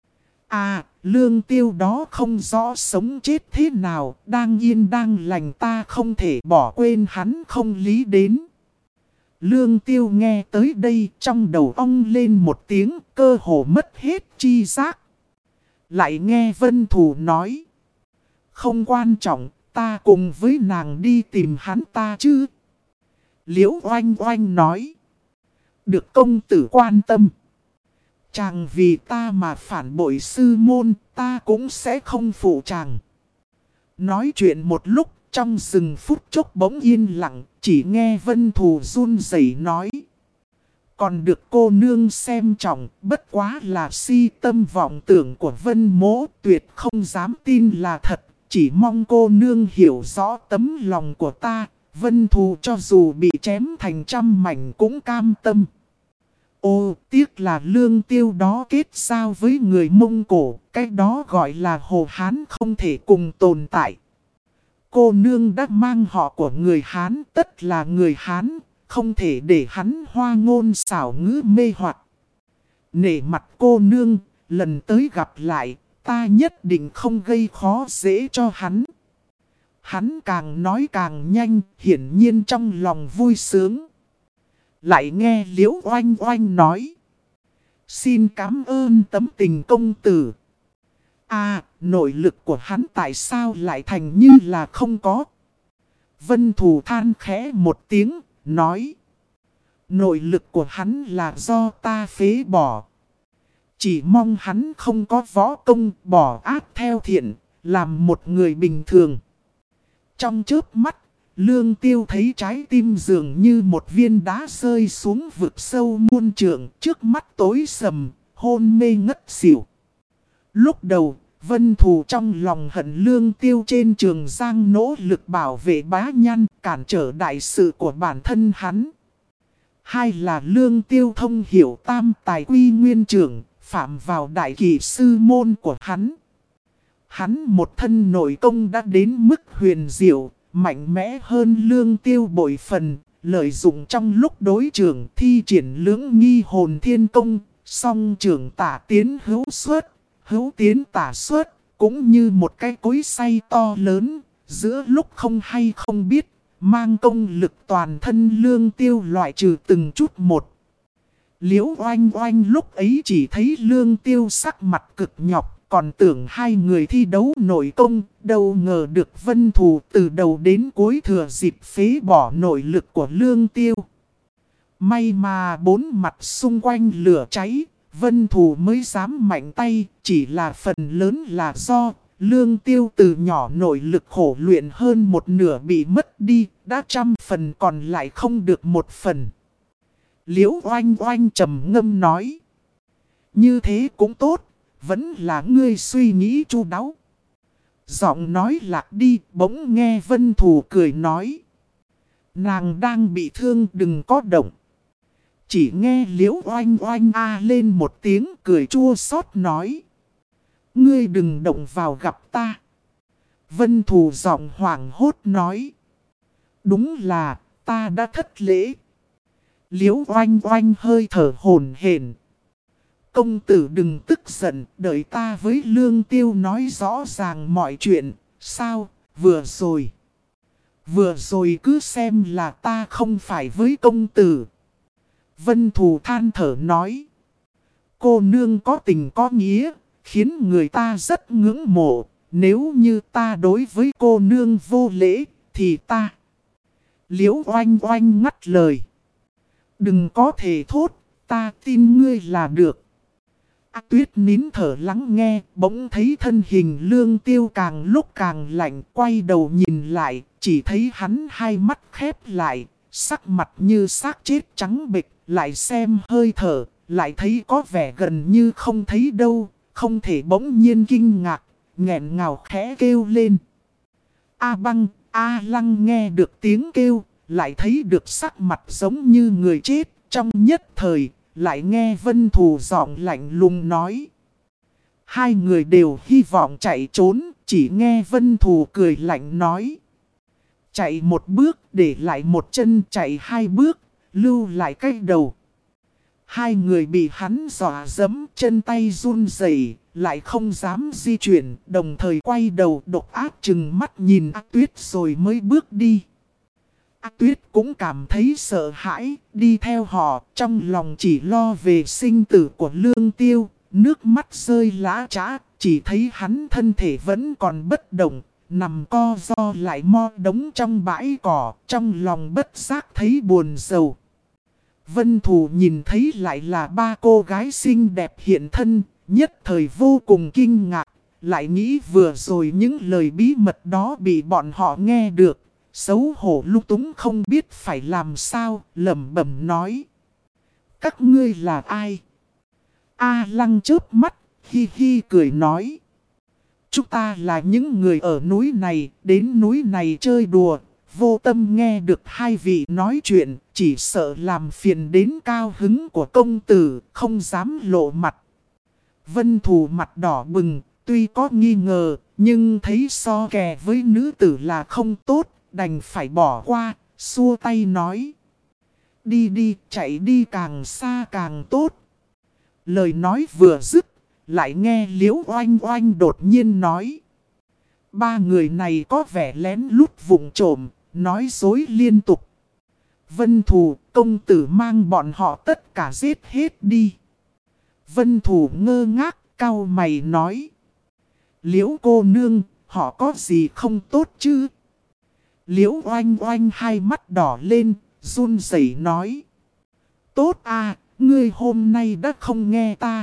Lương Tiêu đó không rõ sống chết thế nào, đang yên đang lành, ta không thể bỏ quên hắn không lý đến. Lương Tiêu nghe tới đây trong đầu ong lên một tiếng, cơ hồ mất hết chi giác. Lại nghe Vân Thù nói: Không quan trọng, ta cùng với nàng đi tìm hắn ta chứ. Liễu oanh oanh nói: Được công tử quan tâm. Chàng vì ta mà phản bội sư môn, ta cũng sẽ không phụ chàng. Nói chuyện một lúc, trong rừng phút chốc bỗng yên lặng, chỉ nghe Vân Thù run rẩy nói: Còn được cô nương xem trọng, bất quá là si tâm vọng tưởng của Vân mỗ, tuyệt không dám tin là thật. Chỉ mong cô nương hiểu rõ tấm lòng của ta, Vân Thù cho dù bị chém thành trăm mảnh cũng cam tâm. Tiếc là Lương Tiêu đó kết giao với người Mông Cổ, cái đó gọi là Hồ Hán không thể cùng tồn tại. Cô nương đã mang họ của người Hán, tất là người Hán, không thể để hắn hoa ngôn xảo ngữ mê hoặc. Nể mặt cô nương, lần tới gặp lại, ta nhất định không gây khó dễ cho hắn. Hắn càng nói càng nhanh, hiển nhiên trong lòng vui sướng. Lại nghe Liễu oanh oanh nói: Xin cảm ơn tấm tình công tử. Nội lực của hắn tại sao lại thành như là không có? Vân Thù than khẽ một tiếng, nói: Nội lực của hắn là do ta phế bỏ. Chỉ mong hắn không có võ công, bỏ ác theo thiện, làm một người bình thường. Trong chớp mắt, Lương Tiêu thấy trái tim dường như một viên đá rơi xuống vực sâu muôn trượng, trước mắt tối sầm, hôn mê ngất xỉu. Lúc đầu, Vân Thù trong lòng hận Lương Tiêu trên trường giang nỗ lực bảo vệ bá nhăn, cản trở đại sự của bản thân hắn. Hai là Lương Tiêu thông hiểu tam tài quy nguyên trưởng, phạm vào đại kỳ sư môn của hắn. Hắn một thân nội công đã đến mức huyền diệu, mạnh mẽ hơn Lương Tiêu bội phần, lợi dụng trong lúc đối trường thi triển lưỡng nghi hồn thiên công, song trường tả tiến hữu xuất, hữu tiến tả xuất, cũng như một cái cối xay to lớn, giữa lúc không hay không biết, mang công lực toàn thân Lương Tiêu loại trừ từng chút một. Liễu oanh oanh lúc ấy chỉ thấy Lương Tiêu sắc mặt cực nhọc, còn tưởng hai người thi đấu nội công, đâu ngờ được Vân Thù từ đầu đến cuối thừa dịp phế bỏ nội lực của Lương Tiêu. May mà bốn mặt xung quanh lửa cháy, Vân Thù mới dám mạnh tay, chỉ là phần lớn là do Lương Tiêu từ nhỏ nội lực khổ luyện hơn một nửa bị mất đi, đã 100% còn lại không được 1%. Liễu oanh oanh trầm ngâm nói: Như thế cũng tốt, vẫn là ngươi suy nghĩ chu đáo. Giọng nói lạc đi, bỗng nghe Vân Thù cười nói: Nàng đang bị thương, đừng có động. Chỉ nghe Liễu oanh oanh lên một tiếng cười chua xót nói: Ngươi đừng động vào gặp ta. Vân Thù giọng hoảng hốt nói: Đúng là ta đã thất lễ. Liễu oanh oanh hơi thở hổn hển. công tử đừng tức giận, đợi ta với Lương Tiêu nói rõ ràng mọi chuyện. Sao, vừa rồi cứ xem là ta không phải với công tử. Vân Thù than thở nói. Cô nương có tình có nghĩa, khiến người ta rất ngưỡng mộ. Nếu như ta đối với cô nương vô lễ, thì ta... Liễu oanh oanh ngắt lời. Đừng có thể thốt, ta tin ngươi là được. Tuyết nín thở lắng nghe, bỗng thấy thân hình Lương Tiêu càng lúc càng lạnh, quay đầu nhìn lại, chỉ thấy hắn hai mắt khép lại, sắc mặt như xác chết trắng bệch, lại xem hơi thở, lại thấy có vẻ gần như không thấy đâu, không thể bỗng nhiên kinh ngạc, nghẹn ngào khẽ kêu lên. A Băng, A Lăng nghe được tiếng kêu, lại thấy được sắc mặt giống như người chết, trong nhất thời, lại nghe Vân Thù giọng lạnh lùng nói. Hai người đều hy vọng chạy trốn, chỉ nghe Vân Thù cười lạnh nói. Chạy một bước, để lại một chân, chạy hai bước, lưu lại cái đầu. Hai người bị hắn dọa dẫm, chân tay run rẩy, lại không dám di chuyển, đồng thời quay đầu độc ác chừng mắt nhìn A Tuyết rồi mới bước đi. A Tuyết cũng cảm thấy sợ hãi, đi theo họ, trong lòng chỉ lo về sinh tử của Lương Tiêu, nước mắt rơi lã chã, chỉ thấy hắn thân thể vẫn còn bất động, nằm co ro lại mo đống trong bãi cỏ, trong lòng bất giác thấy buồn rầu. Vân Thù nhìn thấy lại là ba cô gái xinh đẹp hiện thân, nhất thời vô cùng kinh ngạc, lại nghĩ vừa rồi những lời bí mật đó bị bọn họ nghe được. Xấu hổ lung túng không biết phải làm sao, lẩm bẩm nói. Các ngươi là ai? A Lăng chớp mắt, hi hi cười nói. Chúng ta là những người ở núi này, đến núi này chơi đùa. Vô tâm nghe được hai vị nói chuyện, chỉ sợ làm phiền đến cao hứng của công tử, không dám lộ mặt. Vân Thù mặt đỏ bừng, tuy có nghi ngờ, nhưng thấy so kè với nữ tử là không tốt. Đành phải bỏ qua, xua tay nói. Đi đi, chạy đi càng xa càng tốt. Lời nói vừa dứt, lại nghe Liễu Oanh Oanh đột nhiên nói. Ba người này có vẻ lén lút vụng trộm, nói dối liên tục. Vân Thù, công tử mang bọn họ tất cả giết hết đi. Vân Thù ngơ ngác, cau mày nói. Liễu cô nương, họ có gì không tốt chứ? Liễu Oanh Oanh hai mắt đỏ lên, run rẩy nói. Tốt à, ngươi hôm nay đã không nghe ta,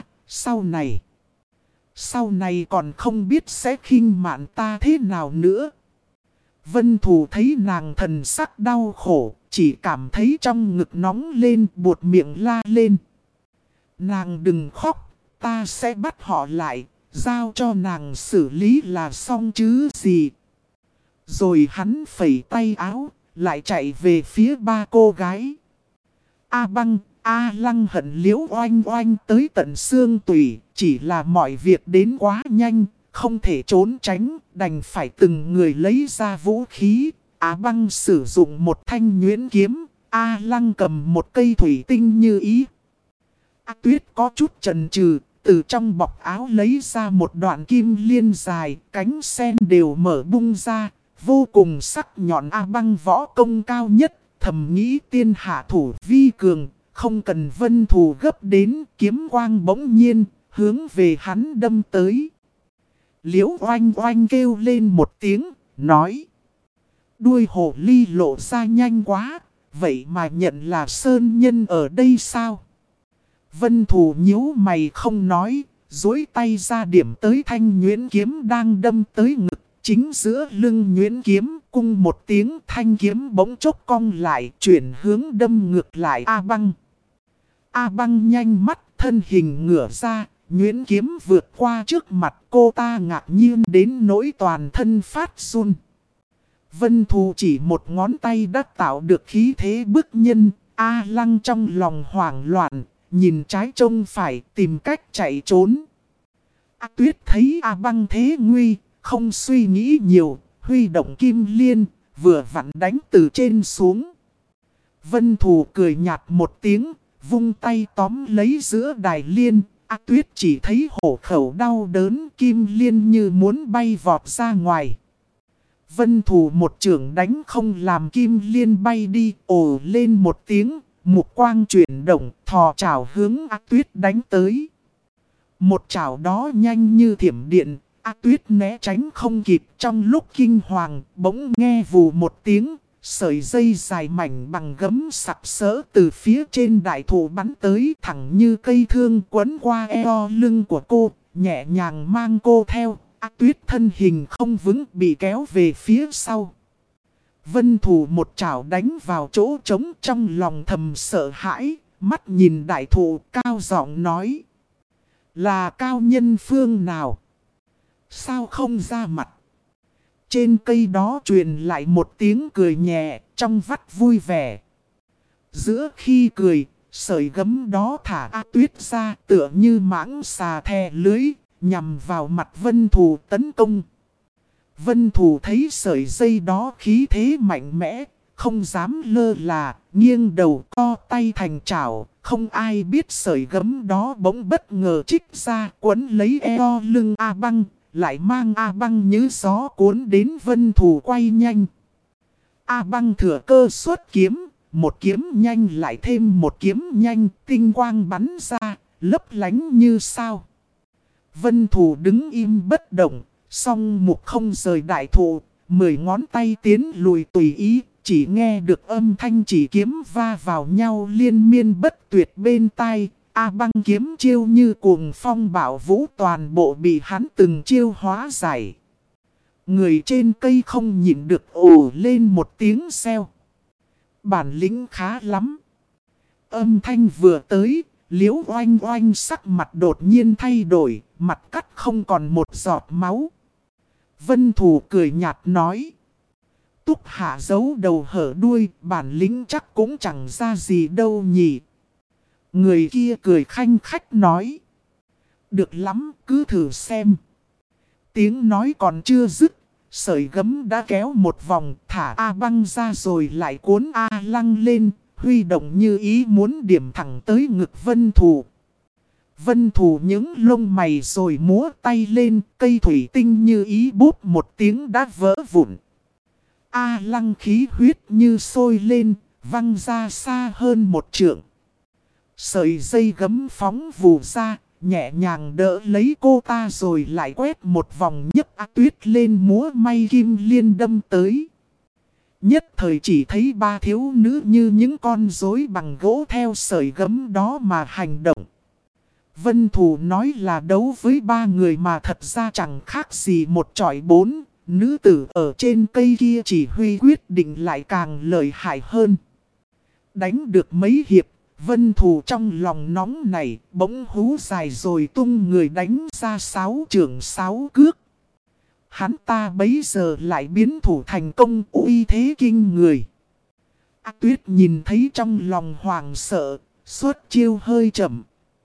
sau này còn không biết sẽ khinh mạn ta thế nào nữa. Vân Thù thấy nàng thần sắc đau khổ, chỉ cảm thấy trong ngực nóng lên, buột miệng la lên. Nàng đừng khóc, ta sẽ bắt họ lại, giao cho nàng xử lý là xong chứ gì. Rồi hắn phẩy tay áo, lại chạy về phía ba cô gái. A Băng, A Lăng hận Liễu Oanh Oanh tới tận xương tủy, chỉ là mọi việc đến quá nhanh, không thể trốn tránh, đành phải từng người lấy ra vũ khí. A Băng sử dụng một thanh nhuyễn kiếm, A Lăng cầm một cây thủy tinh như ý. A Tuyết có chút chần chừ, từ trong bọc áo lấy ra một đoạn kim liên dài, cánh sen đều mở bung ra. Vô cùng sắc nhọn. A Băng võ công cao nhất, thầm nghĩ tiên hạ thủ vi cường, không cần Vân Thù gấp đến, kiếm quang bỗng nhiên, hướng về hắn đâm tới. Liễu Oanh Oanh kêu lên một tiếng, nói. Đuôi hổ ly lộ ra nhanh quá, vậy mà nhận là sơn nhân ở đây sao? Vân Thù nhíu mày không nói, duỗi tay ra điểm tới thanh nhuyễn kiếm đang đâm tới ngực. Chính giữa lưng nhuyễn kiếm, cung một tiếng thanh kiếm bỗng chốc cong lại, chuyển hướng đâm ngược lại A Băng. A Băng nhanh mắt, thân hình ngửa ra, nhuyễn kiếm vượt qua trước mặt cô ta ngạc nhiên đến nỗi toàn thân phát run. Vân Thù chỉ một ngón tay đã tạo được khí thế bức nhân, A Lăng trong lòng hoảng loạn, nhìn trái trông phải tìm cách chạy trốn. A Tuyết thấy A Băng thế nguy. Không suy nghĩ nhiều, huy động kim liên, vừa vặn đánh từ trên xuống. Vân Thù cười nhạt một tiếng, vung tay tóm lấy giữa đài liên, A Tuyết chỉ thấy hổ khẩu đau đớn, kim liên như muốn bay vọt ra ngoài. Vân Thù một chưởng đánh không làm kim liên bay đi, ồ lên một tiếng, mục quang chuyển động, thò chảo hướng A Tuyết đánh tới. Một chảo đó nhanh như thiểm điện, A Tuyết né tránh không kịp, trong lúc kinh hoàng, bỗng nghe vù một tiếng, sợi dây dài mảnh bằng gấm sặc sỡ từ phía trên đại thụ bắn tới, thẳng như cây thương quấn qua eo lưng của cô, nhẹ nhàng mang cô theo. A Tuyết thân hình không vững bị kéo về phía sau. Vân Thù một chảo đánh vào chỗ trống, trong lòng thầm sợ hãi, mắt nhìn đại thụ cao giọng nói: là cao nhân phương nào? Sao không ra mặt? Trên cây đó truyền lại một tiếng cười nhẹ, trong vắt vui vẻ. Giữa khi cười, sợi gấm đó thả A Tuyết ra tựa như mãng xà thè lưới, nhằm vào mặt Vân Thù tấn công. Vân Thù thấy sợi dây đó khí thế mạnh mẽ, không dám lơ là, nghiêng đầu co tay thành chảo. Không ai biết sợi gấm đó bỗng bất ngờ trích ra quấn lấy eo lưng A Băng, lại mang A Băng như gió cuốn đến. Vân Thù quay nhanh. A Băng thừa cơ xuất kiếm, một kiếm nhanh lại thêm một kiếm nhanh, tinh quang bắn ra, lấp lánh như sao. Vân Thù đứng im bất động, song mục không rời đại thụ, 10 ngón tay tiến lùi tùy ý, chỉ nghe được âm thanh chỉ kiếm va vào nhau liên miên bất tuyệt bên tai. A Băng kiếm chiêu như cuồng phong bạo vũ, toàn bộ bị hắn từng chiêu hóa giải. Người trên cây không nhịn được ồ lên một tiếng reo. Bản lĩnh khá lắm. Âm thanh vừa tới, Liễu Oanh Oanh sắc mặt đột nhiên thay đổi, mặt cắt không còn một giọt máu. Vân Thù cười nhạt nói: Túc Hạ giấu đầu hở đuôi, bản lĩnh chắc cũng chẳng ra gì đâu nhỉ. Người kia cười khanh khách nói: được lắm, cứ thử xem. Tiếng nói còn chưa dứt, sợi gấm đã kéo một vòng, thả A Băng ra rồi lại cuốn A Lăng lên, huy động như ý muốn điểm thẳng tới ngực Vân Thù. Vân Thù những lông mày rồi múa tay lên, cây thủy tinh như ý bút một tiếng đã vỡ vụn. A Lăng khí huyết như sôi lên, văng ra xa hơn một trượng. Sợi dây gấm phóng vù ra, nhẹ nhàng đỡ lấy cô ta rồi lại quét một vòng, nhấc A Tuyết lên múa may kim liên đâm tới. Nhất thời chỉ thấy ba thiếu nữ như những con rối bằng gỗ theo sợi gấm đó mà hành động. Vân Thù nói là đấu với ba người mà thật ra chẳng khác gì một chọi bốn. Nữ tử ở trên cây kia chỉ huy quyết định lại càng lợi hại hơn. Đánh được mấy hiệp, Vân Thù trong lòng nóng này bỗng hú dài rồi tung người đánh ra 6 chưởng 6 cước. Hắn ta bấy giờ lại biến thủ thành công, uy thế kinh người. A Tuyết nhìn thấy trong lòng hoàng sợ, xuất chiêu hơi chậm.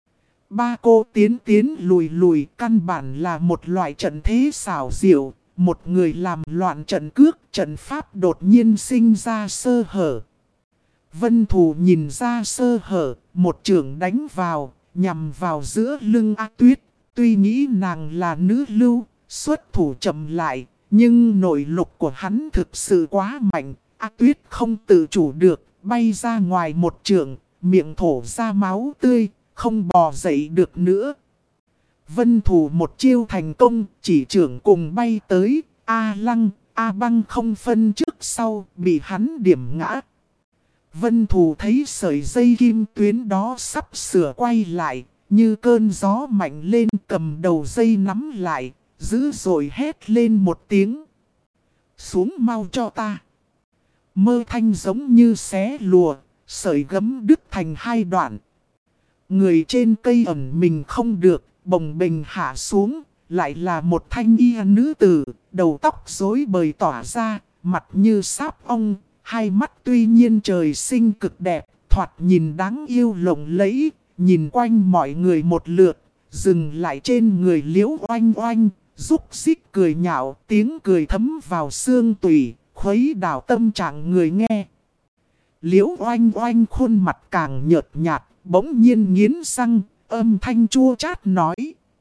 Ba cô tiến lùi lùi, căn bản là một loại trận thế xảo diệu. Một người làm loạn trận cước, trận pháp đột nhiên sinh ra sơ hở. Vân Thù nhìn ra sơ hở, một chưởng đánh vào, nhằm vào giữa lưng A Tuyết. Tuy nghĩ nàng là nữ lưu, xuất thủ chậm lại, nhưng nội lực của hắn thực sự quá mạnh. A Tuyết không tự chủ được, bay ra ngoài một chưởng, miệng thổ ra máu tươi, không bò dậy được nữa. Vân Thù một chiêu thành công, chỉ chưởng cùng bay tới, A Lăng, A Băng không phân trước sau, bị hắn điểm ngã. Vân Thù thấy sợi dây kim tuyến đó sắp sửa quay lại, như cơn gió mạnh lên, cầm đầu dây nắm lại, dữ dội hét lên một tiếng. Xuống mau cho ta. Mơ thanh giống như xé lùa, sợi gấm đứt thành hai đoạn. Người trên cây ẩn mình không được, bồng bềnh hạ xuống, lại là một thanh y nữ tử, đầu tóc rối bời tỏa ra, mặt như sáp ong, hai mắt tuy nhiên trời sinh cực đẹp, thoạt nhìn đáng yêu lộng lẫy, nhìn quanh mọi người một lượt, dừng lại trên người Liễu Oanh Oanh, rúc xích cười nhạo, tiếng cười thấm vào xương tủy, khuấy đảo tâm trạng người nghe. Liễu Oanh Oanh khuôn mặt càng nhợt nhạt, bỗng nhiên nghiến răng, âm thanh chua chát nói.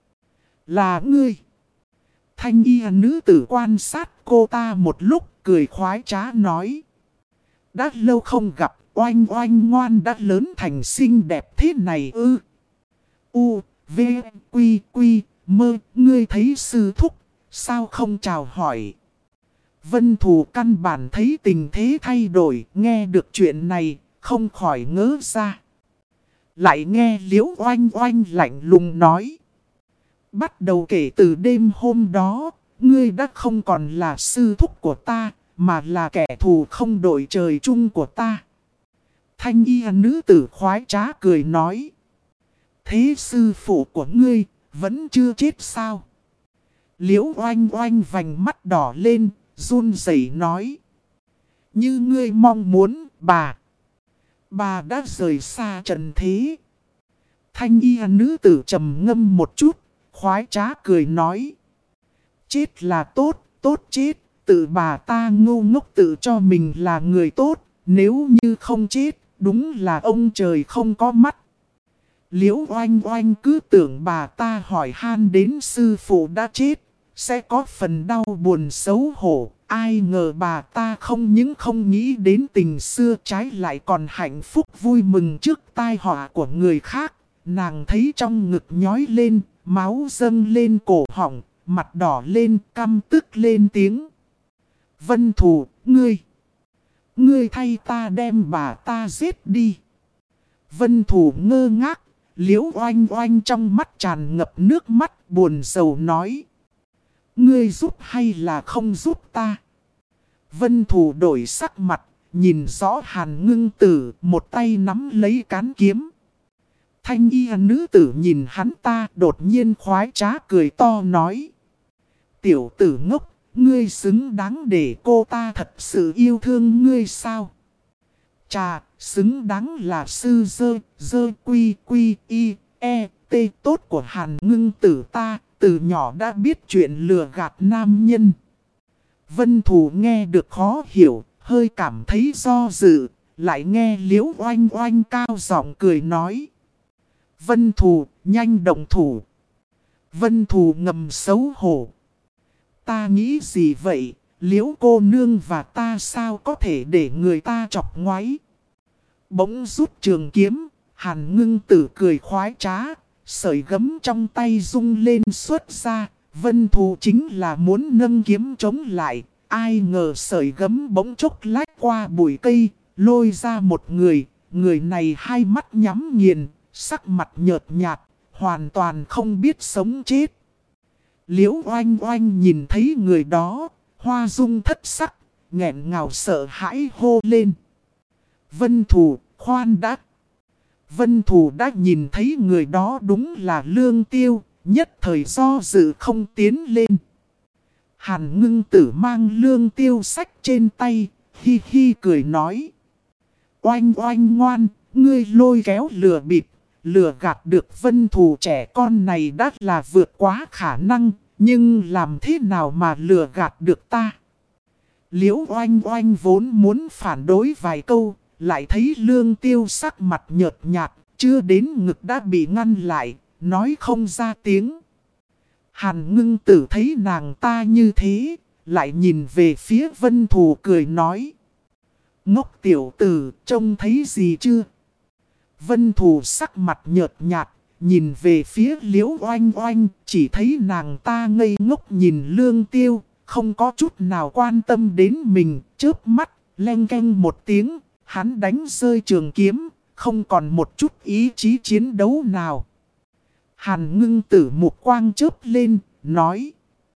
Là ngươi. Thanh y nữ tử quan sát cô ta một lúc cười khoái trá nói. Đã lâu không gặp, oanh oanh ngoan đã lớn thành xinh đẹp thế này ư. U, V, Quy, Quy, Mơ, ngươi thấy sư thúc, sao không chào hỏi. Vân Thù căn bản thấy tình thế thay đổi, nghe được chuyện này, không khỏi ngỡ ra. Lại nghe Liễu Oanh Oanh lạnh lùng nói. Bắt đầu kể từ đêm hôm đó, ngươi đã không còn là sư thúc của ta, mà là kẻ thù không đội trời chung của ta. Thanh y nữ tử khoái trá cười nói. Thế sư phụ của ngươi vẫn chưa chết sao? Liễu Oanh Oanh vành mắt đỏ lên, run rẩy nói. Như ngươi mong muốn, bà đã rời xa trần thế. Thanh y nữ tử trầm ngâm một chút, khoái trá cười nói. Chết là tốt, tốt chết, tự bà ta ngu ngốc tự cho mình là người tốt, nếu như không chết, đúng là ông trời không có mắt. Liễu Oanh Oanh cứ tưởng bà ta hỏi han đến sư phụ đã chết, sẽ có phần đau buồn xấu hổ. Ai ngờ bà ta không những không nghĩ đến tình xưa, trái lại còn hạnh phúc vui mừng trước tai họa của người khác. Nàng thấy trong ngực nhói lên, máu dâng lên cổ họng, mặt đỏ lên, căm tức lên tiếng. Vân Thù, ngươi thay ta đem bà ta giết đi. Vân Thù ngơ ngác, Liễu Oanh Oanh trong mắt tràn ngập nước mắt buồn rầu nói. Ngươi giúp hay là không giúp ta? Vân Thù đổi sắc mặt, nhìn rõ Hàn Ngưng Tử, một tay nắm lấy cán kiếm. Thanh y nữ tử nhìn hắn ta đột nhiên khoái trá cười to nói. Tiểu tử ngốc, ngươi xứng đáng để cô ta thật sự yêu thương ngươi sao? Chà, xứng đáng là sư dơ quy quy y e t tốt của Hàn Ngưng Tử ta, từ nhỏ đã biết chuyện lừa gạt nam nhân. Vân Thù nghe được khó hiểu, hơi cảm thấy do dự, lại nghe Liễu Oanh Oanh cao giọng cười nói. Vân Thù, nhanh động thủ. Vân Thù ngầm xấu hổ. Ta nghĩ gì vậy, Liễu cô nương và ta sao có thể để người ta chọc ngoáy. Bỗng rút trường kiếm, Hàn Ngưng Tử cười khoái trá, sợi gấm trong tay rung lên xuất ra. Vân Thù chính là muốn nâng kiếm chống lại, ai ngờ sợi gấm bỗng chốc lách qua bụi cây, lôi ra một người, người này hai mắt nhắm nghiền, sắc mặt nhợt nhạt, hoàn toàn không biết sống chết. Liễu Oanh Oanh nhìn thấy người đó, hoa dung thất sắc, nghẹn ngào sợ hãi hô lên. Vân Thù, khoan đã. Vân Thù đã nhìn thấy người đó đúng là Lương Tiêu, nhất thời do dự không tiến lên. Hàn Ngưng Tử mang Lương Tiêu sách trên tay, hi hi cười nói. Oanh Oanh ngoan, ngươi lôi kéo lừa bịp, lừa gạt được Vân Thù trẻ con này đã là vượt quá khả năng, nhưng làm thế nào mà lừa gạt được ta? Liễu Oanh Oanh vốn muốn phản đối vài câu, lại thấy Lương Tiêu sắc mặt nhợt nhạt, chưa đến ngực đã bị ngăn lại, nói không ra tiếng. Hàn Ngưng Tử thấy nàng ta như thế, lại nhìn về phía Vân Thù cười nói. Ngốc tiểu tử, trông thấy gì chưa? Vân Thù sắc mặt nhợt nhạt, nhìn về phía Liễu Oanh Oanh, chỉ thấy nàng ta ngây ngốc nhìn Lương Tiêu, không có chút nào quan tâm đến mình, chớp mắt, leng keng một tiếng, hắn đánh rơi trường kiếm, không còn một chút ý chí chiến đấu nào. Hàn Ngưng Tử mục quang chớp lên, nói.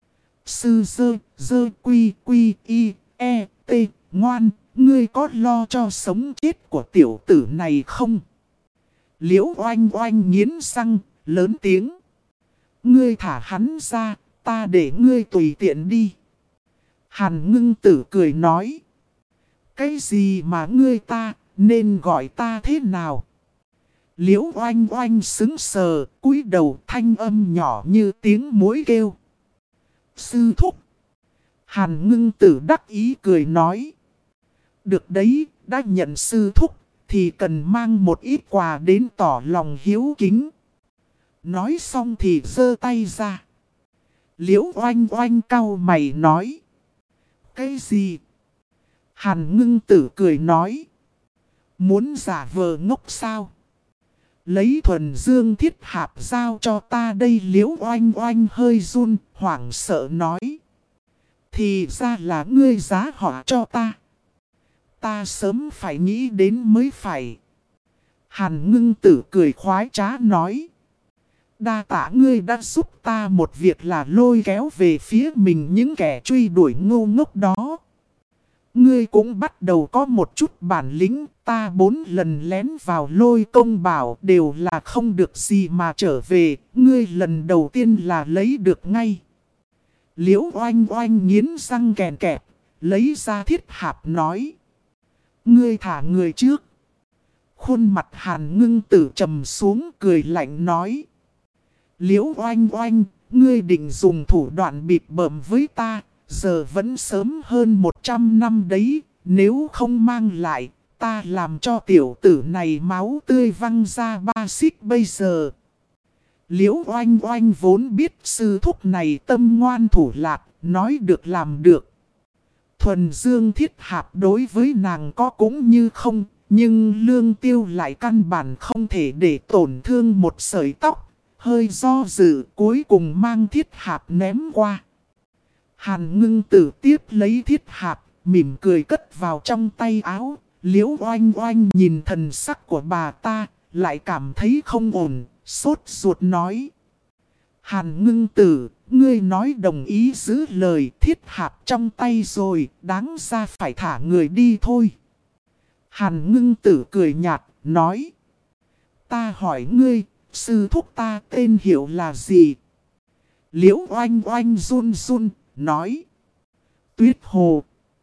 Sư dơ quy quy y e t, ngoan, ngươi có lo cho sống chết của tiểu tử này không? Liễu Oanh Oanh nghiến răng, lớn tiếng. Ngươi thả hắn ra, ta để ngươi tùy tiện đi. Hàn Ngưng Tử cười nói. Cái gì mà ngươi ta, nên gọi ta thế nào? Liễu Oanh Oanh sững sờ, cúi đầu thanh âm nhỏ như tiếng muỗi kêu. Sư thúc. Hàn Ngưng Tử đắc ý cười nói. Được đấy, đã nhận sư thúc, thì cần mang một ít quà đến tỏ lòng hiếu kính. Nói xong thì giơ tay ra. Liễu oanh oanh cau mày nói. Cái gì? Hàn Ngưng Tử cười nói. Muốn giả vờ ngốc sao? Lấy thuần dương thiết hạp giao cho ta đây. Liễu oanh oanh hơi run, hoảng sợ nói. Thì ra là ngươi giá họ cho ta. Ta sớm phải nghĩ đến mới phải. Hàn Ngưng Tử cười khoái trá nói. Đa tạ ngươi đã giúp ta một việc là lôi kéo về phía mình những kẻ truy đuổi ngu ngốc đó. Ngươi cũng bắt đầu có một chút bản lĩnh, ta 4 lần lén vào Lôi Công Bảo đều là không được gì mà trở về, ngươi lần đầu tiên là lấy được ngay. Liễu oanh oanh nghiến răng kèn kẹp, lấy ra thiết hạp nói. Ngươi thả người trước. Khuôn mặt Hàn Ngưng Tử trầm xuống cười lạnh nói. Liễu oanh oanh, ngươi định dùng thủ đoạn bịp bợm với ta, giờ vẫn sớm hơn 100 năm đấy, nếu không mang lại, ta làm cho tiểu tử này máu tươi văng ra 3 xích bây giờ. Liễu oanh oanh vốn biết sư thúc này tâm ngoan thủ lạc, nói được làm được. Thuần dương thiết hạp đối với nàng có cũng như không, nhưng lương tiêu lại căn bản không thể để tổn thương một sợi tóc. Hơi do dự cuối cùng mang thiết hạp ném qua. Hàn Ngưng Tử tiếp lấy thiết hạp, mỉm cười cất vào trong tay áo. Liễu oanh oanh nhìn thần sắc của bà ta, lại cảm thấy không ổn, sốt ruột nói. Hàn Ngưng Tử, ngươi nói đồng ý giữ lời, thiết hạp trong tay rồi, đáng ra phải thả người đi thôi. Hàn Ngưng Tử cười nhạt, nói. Ta hỏi ngươi, sư thúc ta tên hiệu là gì? Liễu oanh oanh run run, nói. Tuyết Hồ.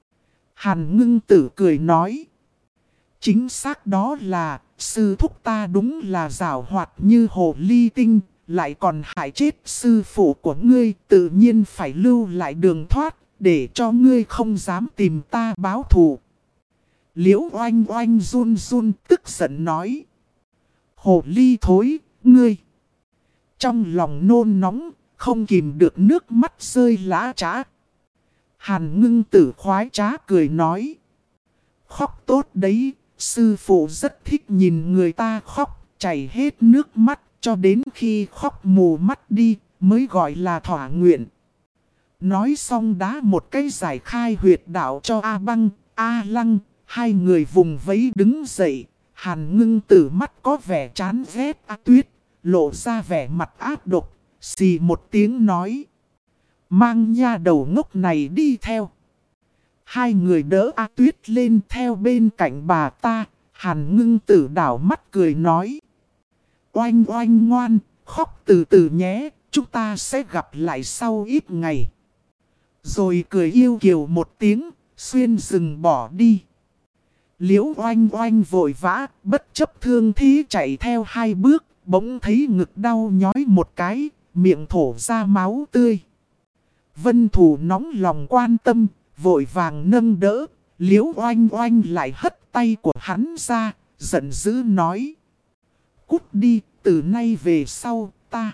Hàn Ngưng Tử cười nói. Chính xác đó là, sư thúc ta đúng là giảo hoạt như hồ ly tinh, lại còn hại chết sư phụ của ngươi, tự nhiên phải lưu lại đường thoát, để cho ngươi không dám tìm ta báo thù. Liễu oanh oanh run run, tức giận nói. Hồ ly thối, ngươi. Trong lòng nôn nóng, không kìm được nước mắt rơi lã trã. Hàn Ngưng Tử khoái trá cười nói. Khóc tốt đấy, sư phụ rất thích nhìn người ta khóc, chảy hết nước mắt, cho đến khi khóc mù mắt đi, mới gọi là thỏa nguyện. Nói xong đá một cái giải khai huyệt đạo cho A Băng, A Lăng, hai người vùng vẫy đứng dậy. Hàn Ngưng Tử mắt có vẻ chán ghét A Tuyết, lộ ra vẻ mặt ác độc, xì một tiếng nói. Mang nha đầu ngốc này đi theo. Hai người đỡ A Tuyết lên theo bên cạnh bà ta. Hàn Ngưng Tử đảo mắt cười nói. Oanh oanh ngoan, khóc từ từ nhé, chúng ta sẽ gặp lại sau ít ngày. Rồi cười yêu kiều một tiếng, xuyên rừng bỏ đi. Liễu oanh oanh vội vã, bất chấp thương thế chạy theo 2 bước, bỗng thấy ngực đau nhói một cái, miệng thổ ra máu tươi. Vân Thù nóng lòng quan tâm, vội vàng nâng đỡ, Liễu oanh oanh lại hất tay của hắn ra, giận dữ nói. Cút đi, từ nay về sau,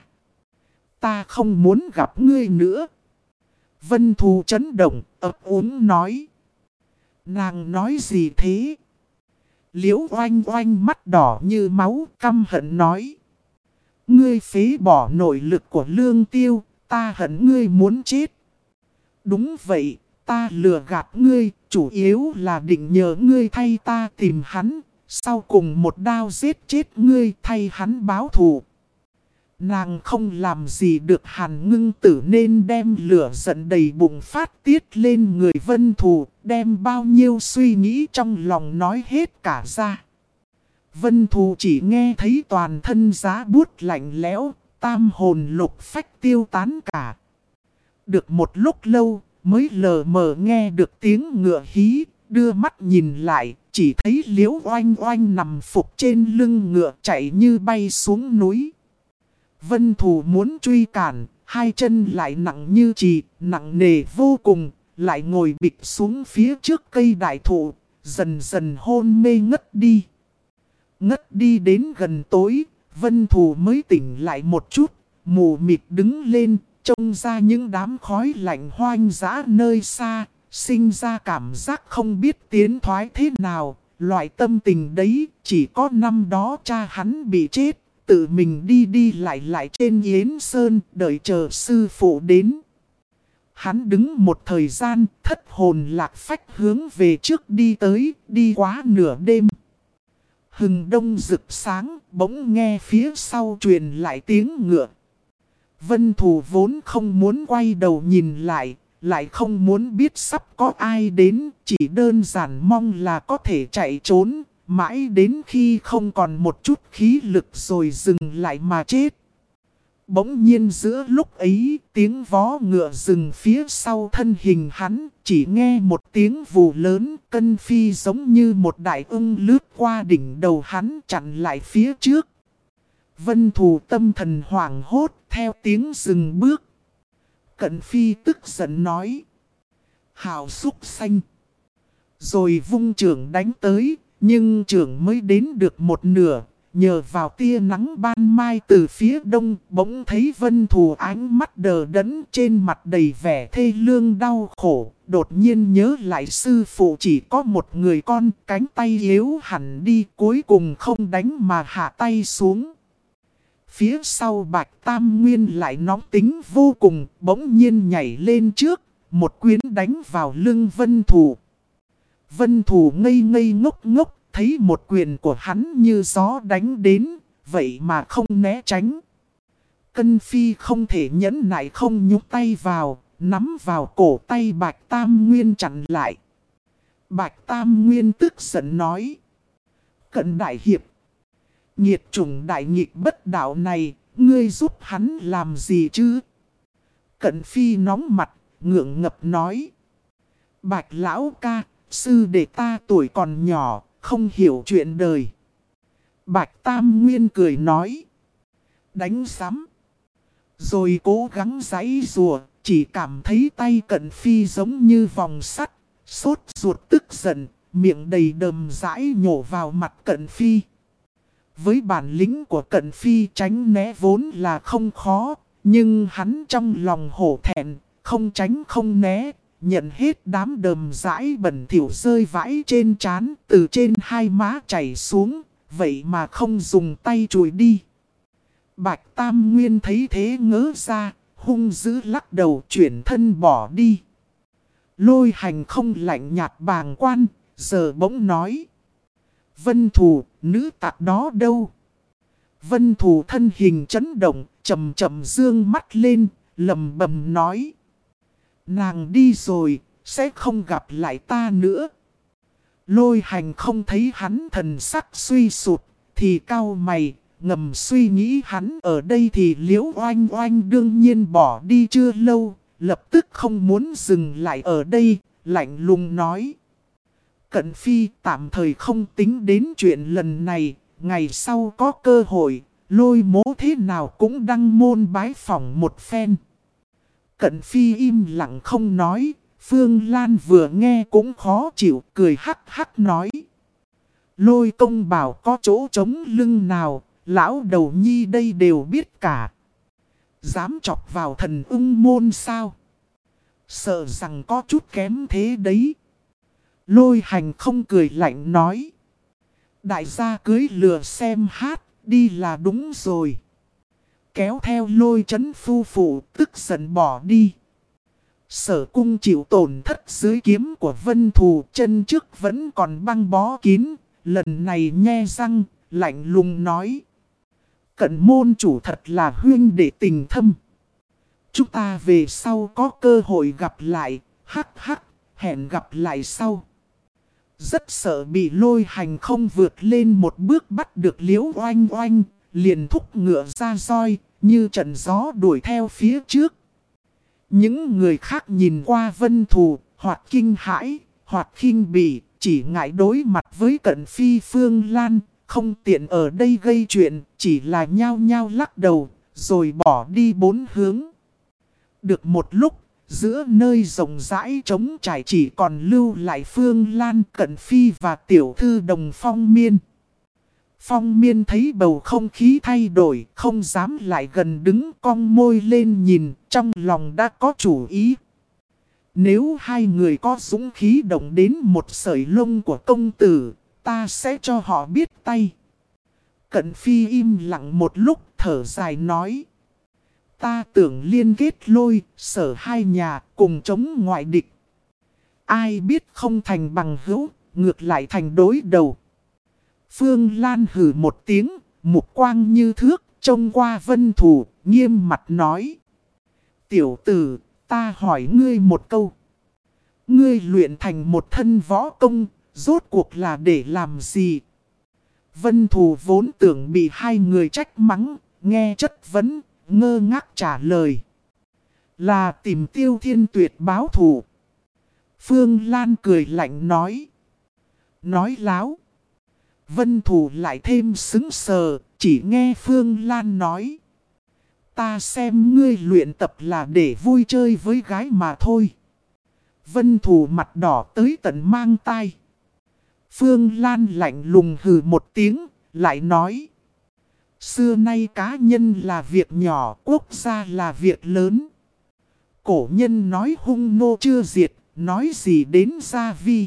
ta không muốn gặp ngươi nữa. Vân Thù chấn động, ấp úng nói. Nàng nói gì thế? Liễu oanh oanh mắt đỏ như máu, căm hận nói. Ngươi phế bỏ nội lực của Lương Tiêu, ta hận ngươi muốn chết. Đúng vậy, ta lừa gạt ngươi, chủ yếu là định nhờ ngươi thay ta tìm hắn, sau cùng một đao giết chết ngươi thay hắn báo thù. Nàng không làm gì được Hàn Ngưng Tử nên đem lửa giận đầy bụng phát tiết lên người Vân Thù, đem bao nhiêu suy nghĩ trong lòng nói hết cả ra. Vân Thù chỉ nghe thấy toàn thân giá buốt lạnh lẽo, tam hồn lục phách tiêu tán cả. Được một lúc lâu, mới lờ mờ nghe được tiếng ngựa hí, đưa mắt nhìn lại, chỉ thấy Liễu oanh oanh nằm phục trên lưng ngựa chạy như bay xuống núi. Vân Thù muốn truy cản, hai chân lại nặng như chì, nặng nề vô cùng, lại ngồi bịch xuống phía trước cây đại thụ, dần dần hôn mê ngất đi. Ngất đi đến gần tối, Vân Thù mới tỉnh lại một chút, mù mịt đứng lên, trông ra những đám khói lạnh hoang dã nơi xa, sinh ra cảm giác không biết tiến thoái thế nào. Loại tâm tình đấy, chỉ có năm đó cha hắn bị chết, tự mình đi đi lại lại trên Yến Sơn, đợi chờ sư phụ đến. Hắn đứng một thời gian, thất hồn lạc phách hướng về trước đi tới, đi quá nửa đêm. Hừng đông rực sáng, bỗng nghe phía sau truyền lại tiếng ngựa. Vân Thù vốn không muốn quay đầu nhìn lại không muốn biết sắp có ai đến, chỉ đơn giản mong là có thể chạy trốn, mãi đến khi không còn một chút khí lực rồi dừng lại mà chết. Bỗng nhiên giữa lúc ấy, tiếng vó ngựa dừng phía sau thân hình hắn, chỉ nghe một tiếng vù lớn, Cân Phi giống như một đại ưng lướt qua đỉnh đầu hắn chặn lại phía trước. Vân Thù tâm thần hoảng hốt theo tiếng dừng bước. Cận Phi tức giận nói: "Hào súc sanh!" Rồi vung chưởng đánh tới, nhưng chưởng mới đến được một nửa. Nhờ vào tia nắng ban mai từ phía đông, bỗng thấy Vân Thù ánh mắt đờ đẫn, trên mặt đầy vẻ thê lương đau khổ. Đột nhiên nhớ lại sư phụ chỉ có một người con, cánh tay yếu hẳn đi, cuối cùng không đánh mà hạ tay xuống. Phía sau Bạch Tam Nguyên lại nóng tính vô cùng, bỗng nhiên nhảy lên trước, một quyến đánh vào lưng Vân Thù. Vân Thù ngây ngây ngốc ngốc, thấy một quyền của hắn như gió đánh đến, vậy mà không né tránh. Cân Phi không thể nhẫn nại không nhúc tay vào, nắm vào cổ tay Bạch Tam Nguyên chặn lại. Bạch Tam Nguyên tức giận nói: "Cận đại hiệp, nghiệt chủng đại nghịch bất đạo này, ngươi giúp hắn làm gì chứ?" Cận Phi nóng mặt, ngượng ngập nói: "Bạch lão ca, sư đệ ta tuổi còn nhỏ, không hiểu chuyện đời." Bạch Tam Nguyên cười nói: "Đánh sắm." Rồi cố gắng giãy giụa, chỉ cảm thấy tay Cận Phi giống như vòng sắt, sốt ruột tức giận, miệng đầy đờm dãi nhổ vào mặt Cận Phi. Với bản lĩnh của Cận Phi tránh né vốn là không khó, nhưng hắn trong lòng hổ thẹn, không tránh không né, nhận hết đám đờm dãi bẩn thỉu rơi vãi trên trán, từ trên hai má chảy xuống, vậy mà không dùng tay chùi đi. Bạch Tam Nguyên thấy thế ngớ ra, hung dữ lắc đầu chuyển thân bỏ đi. Lôi Hành không lạnh nhạt bàng quan, giờ bỗng nói: "Vân Thù, nữ tặc đó đâu?" Vân Thù thân hình chấn động, chậm chậm dương mắt lên, lầm bầm nói: "Nàng đi rồi, sẽ không gặp lại ta nữa." Lôi Hành không thấy hắn thần sắc suy sụt, thì cau mày, ngầm suy nghĩ hắn ở đây thì Liễu Oanh Oanh đương nhiên bỏ đi chưa lâu, lập tức không muốn dừng lại ở đây, lạnh lùng nói: "Cận Phi tạm thời không tính đến chuyện lần này, ngày sau có cơ hội, Lôi Mỗ thế nào cũng đăng môn bái phỏng một phen." Cận Phi im lặng không nói, Phương Lan vừa nghe cũng khó chịu, cười hắc hắc nói: "Lôi công bảo có chỗ trống lưng nào, lão đầu nhi đây đều biết cả. Dám chọc vào thần ưng môn sao? Sợ rằng có chút kém thế đấy." Lôi Hành không cười lạnh nói: "Đại gia cưới lừa xem hát, đi là đúng rồi." Kéo theo Lôi Chấn phu phụ tức giận bỏ đi. Sở Cung chịu tổn thất dưới kiếm của Vân Thù, chân trước vẫn còn băng bó kín, lần này nhe răng, lạnh lùng nói: "Cận môn chủ thật là huynh đệ tình thâm. Chúng ta về sau có cơ hội gặp lại, hắc hắc, hẹn gặp lại sau." Rất sợ bị Lôi Hành không vượt lên một bước bắt được Liễu Oanh Oanh, liền thúc ngựa ra roi, như trận gió đuổi theo phía trước. Những người khác nhìn qua Vân Thù, hoặc kinh hãi, hoặc khinh bỉ, chỉ ngại đối mặt với Cận Phi Phương Lan, không tiện ở đây gây chuyện, chỉ là nhao nhao lắc đầu, rồi bỏ đi bốn hướng. Được một lúc, giữa nơi rộng rãi trống trải chỉ còn lưu lại Phương Lan, Cận Phi và tiểu thư Đồng Phong Miên. Phong Miên thấy bầu không khí thay đổi, không dám lại gần đứng cong môi lên nhìn, trong lòng đã có chủ ý. Nếu hai người có dũng khí động đến một sợi lông của công tử, ta sẽ cho họ biết tay. Cận Phi im lặng một lúc thở dài nói. Ta tưởng liên kết Lôi, Sở hai nhà cùng chống ngoại địch. Ai biết không thành bằng hữu, ngược lại thành đối đầu. Phương Lan hừ một tiếng, mục quang như thước, trông qua Vân Thù, nghiêm mặt nói. Tiểu tử, ta hỏi ngươi một câu. Ngươi luyện thành một thân võ công, rốt cuộc là để làm gì? Vân Thù vốn tưởng bị hai người trách mắng, nghe chất vấn, ngơ ngác trả lời. Là tìm Tiêu Thiên Tuyệt báo thù. Phương Lan cười lạnh nói. Nói láo. Vân Thù lại thêm sững sờ, chỉ nghe Phương Lan nói. Ta xem ngươi luyện tập là để vui chơi với gái mà thôi. Vân Thù mặt đỏ tới tận mang tai. Phương Lan lạnh lùng hừ một tiếng, lại nói. Xưa nay cá nhân là việc nhỏ, quốc gia là việc lớn. Cổ nhân nói hung nô chưa diệt, nói gì đến gia vi.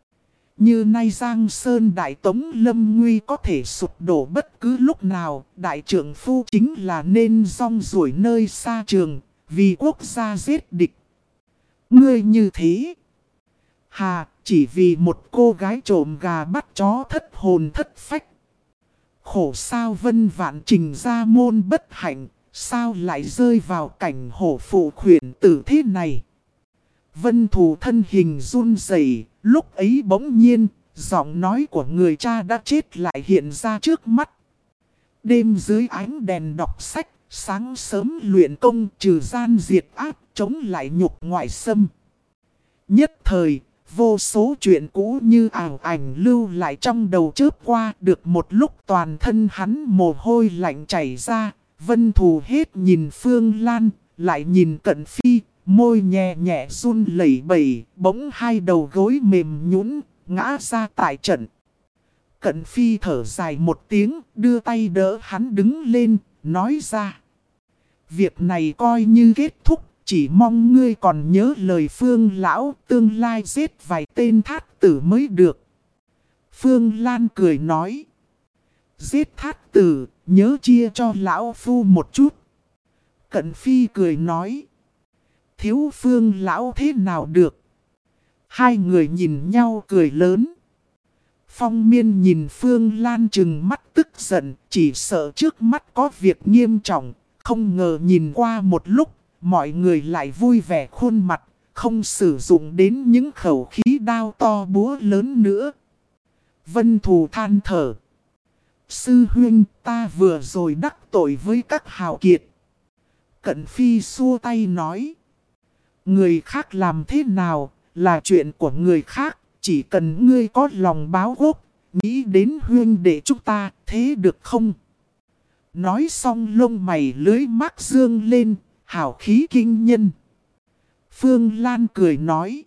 Như nay Giang Sơn Đại Tống Lâm Nguy có thể sụp đổ bất cứ lúc nào, đại trưởng phu chính là nên rong ruổi nơi xa trường, vì quốc gia giết địch. Ngươi như thế. Hà, chỉ vì một cô gái trộm gà bắt chó thất hồn thất phách. Khổ sao Vân Vạn Trình ra môn bất hạnh, sao lại rơi vào cảnh hổ phụ khuyển tử thế này. Vân Thù thân hình run rẩy, lúc ấy bỗng nhiên, giọng nói của người cha đã chết lại hiện ra trước mắt. Đêm dưới ánh đèn đọc sách, sáng sớm luyện công trừ gian diệt ác, chống lại nhục ngoại xâm. Nhất thời, vô số chuyện cũ như ảo ảnh lưu lại trong đầu chớp qua, được một lúc toàn thân hắn mồ hôi lạnh chảy ra. Vân Thù hết nhìn Phương Lan, lại nhìn Cận Phi, môi nhẹ nhẹ run lẩy bẩy, bỗng hai đầu gối mềm nhũn ngã ra tại trận. Cận Phi thở dài một tiếng, đưa tay đỡ hắn đứng lên, nói ra. Việc này coi như kết thúc, chỉ mong ngươi còn nhớ lời Phương lão, tương lai giết vài tên thát tử mới được. Phương Lan cười nói. Giết thát tử, nhớ chia cho lão phu một chút. Cận Phi cười nói. Thiếu Phương lão thế nào được? Hai người nhìn nhau cười lớn. Phong Miên nhìn Phương Lan trừng mắt tức giận, chỉ sợ trước mắt có việc nghiêm trọng. Không ngờ nhìn qua một lúc, mọi người lại vui vẻ khuôn mặt, không sử dụng đến những khẩu khí đao to búa lớn nữa. Vân Thù than thở. Sư huynh, ta vừa rồi đắc tội với các hào kiệt. Cận Phi xua tay nói. Người khác làm thế nào là chuyện của người khác, chỉ cần ngươi có lòng báo quốc, nghĩ đến huynh đệ chúng ta, thế được không? Nói xong lông mày lưới mắt dương lên, hào khí kinh nhân. Phương Lan cười nói.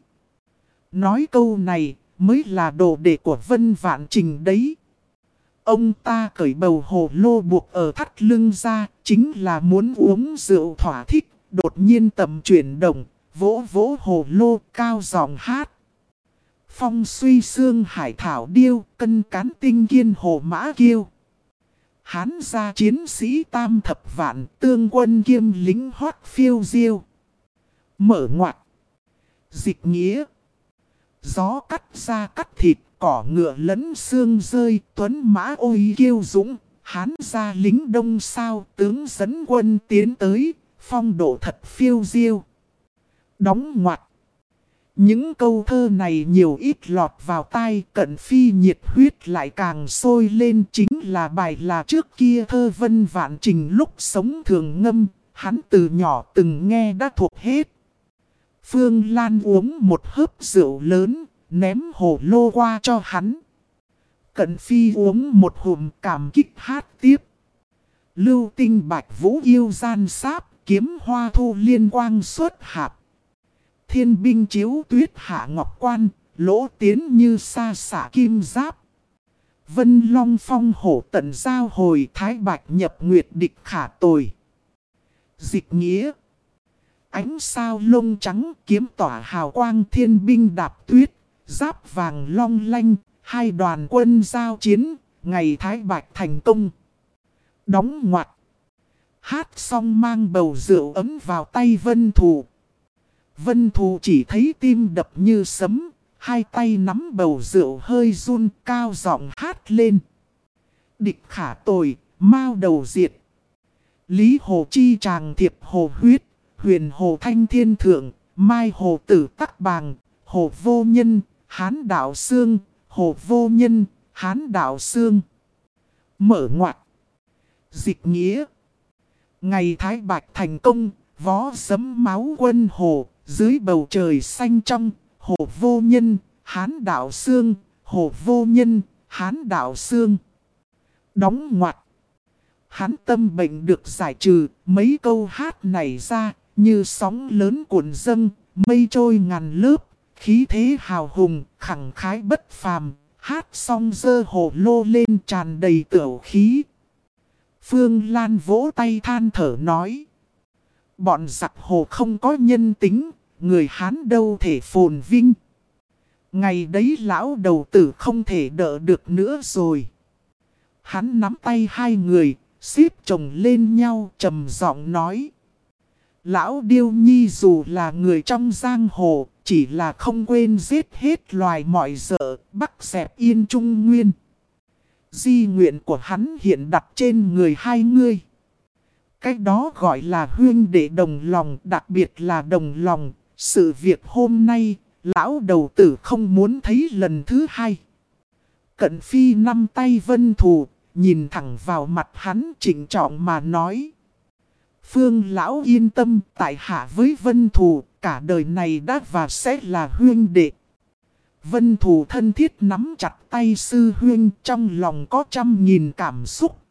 Nói câu này mới là đồ đệ của Vân Vạn Trình đấy. Ông ta cởi bầu hồ lô buộc ở thắt lưng ra, chính là muốn uống rượu thỏa thích, đột nhiên tầm chuyển động, vỗ vỗ hồ lô cao giọng hát. Phong suy xương hải thảo điêu, cân cán tinh kiên hồ mã kiêu. Hán gia chiến sĩ tam thập vạn, tương quân kiêm lính hoát phiêu diêu. Mở ngoặt. Dịch nghĩa. Gió cắt ra cắt thịt, cỏ ngựa lẫn xương rơi, tuấn mã ôi kiêu dũng. Hán gia lính đông sao, tướng dẫn quân tiến tới, phong độ thật phiêu diêu. Đóng ngoặt. Những câu thơ này nhiều ít lọt vào tai, Cận Phi nhiệt huyết lại càng sôi lên, chính là bài là trước kia thơ Vân Vạn Trình lúc sống thường ngâm, hắn từ nhỏ từng nghe đã thuộc hết. Phương Lan uống một hớp rượu lớn, ném hồ lô qua cho hắn. Cận Phi uống một hùm cảm kích hát tiếp. Lưu tinh bạch vũ yêu gian sáp, kiếm hoa thu liên quang xuất hạp. Thiên binh chiếu tuyết hạ ngọc quan, lỗ tiến như sa xả kim giáp. Vân Long phong hổ tận giao hồi thái bạch nhập nguyệt địch khả tồi. Dịch nghĩa. Ánh sao lông trắng kiếm tỏa hào quang thiên binh đạp tuyết. Giáp vàng long lanh, hai đoàn quân giao chiến, ngày thái bạch thành công. Đóng ngoặt. Hát xong mang bầu rượu ấm vào tay Vân Thù. Vân Thù chỉ thấy tim đập như sấm, hai tay nắm bầu rượu hơi run cao giọng hát lên. Địch khả tồi, mao đầu diệt. Lý hồ chi tràng thiệp hồ huyết, huyền hồ thanh thiên thượng, mai hồ tử tắc bàng, hồ vô nhân, hán đạo xương, hồ vô nhân, hán đạo xương. Mở ngoặt. Dịch nghĩa. Ngày thái bạch thành công, vó sấm máu quân hồ, dưới bầu trời xanh trong, hồ vô nhân, hán đạo xương, hồ vô nhân, hán đạo xương. Đóng ngoặt. Hán tâm bệnh được giải trừ, mấy câu hát này ra, như sóng lớn cuộn dâng, mây trôi ngàn lớp, khí thế hào hùng, khẳng khái bất phàm, hát xong giơ hồ lô lên tràn đầy tửu khí. Phương Lan vỗ tay than thở nói. Bọn giặc hồ không có nhân tính, người Hán đâu thể phồn vinh. Ngày đấy lão đầu tử không thể đỡ được nữa rồi. Hắn nắm tay hai người, xếp chồng lên nhau trầm giọng nói. Lão Điêu Nhi dù là người trong giang hồ, chỉ là không quên giết hết loài mọi dợ, bắt dẹp yên trung nguyên. Di nguyện của hắn hiện đặt trên người hai ngươi. Cách đó gọi là huynh đệ đồng lòng, đặc biệt là đồng lòng. Sự việc hôm nay, lão đầu tử không muốn thấy lần thứ hai. Cận Phi nắm tay Vân Thù, nhìn thẳng vào mặt hắn trịnh trọng mà nói. Phương lão yên tâm, tại hạ với Vân Thù, cả đời này đã và sẽ là huynh đệ. Vân Thù thân thiết nắm chặt tay sư huynh, trong lòng có trăm nghìn cảm xúc.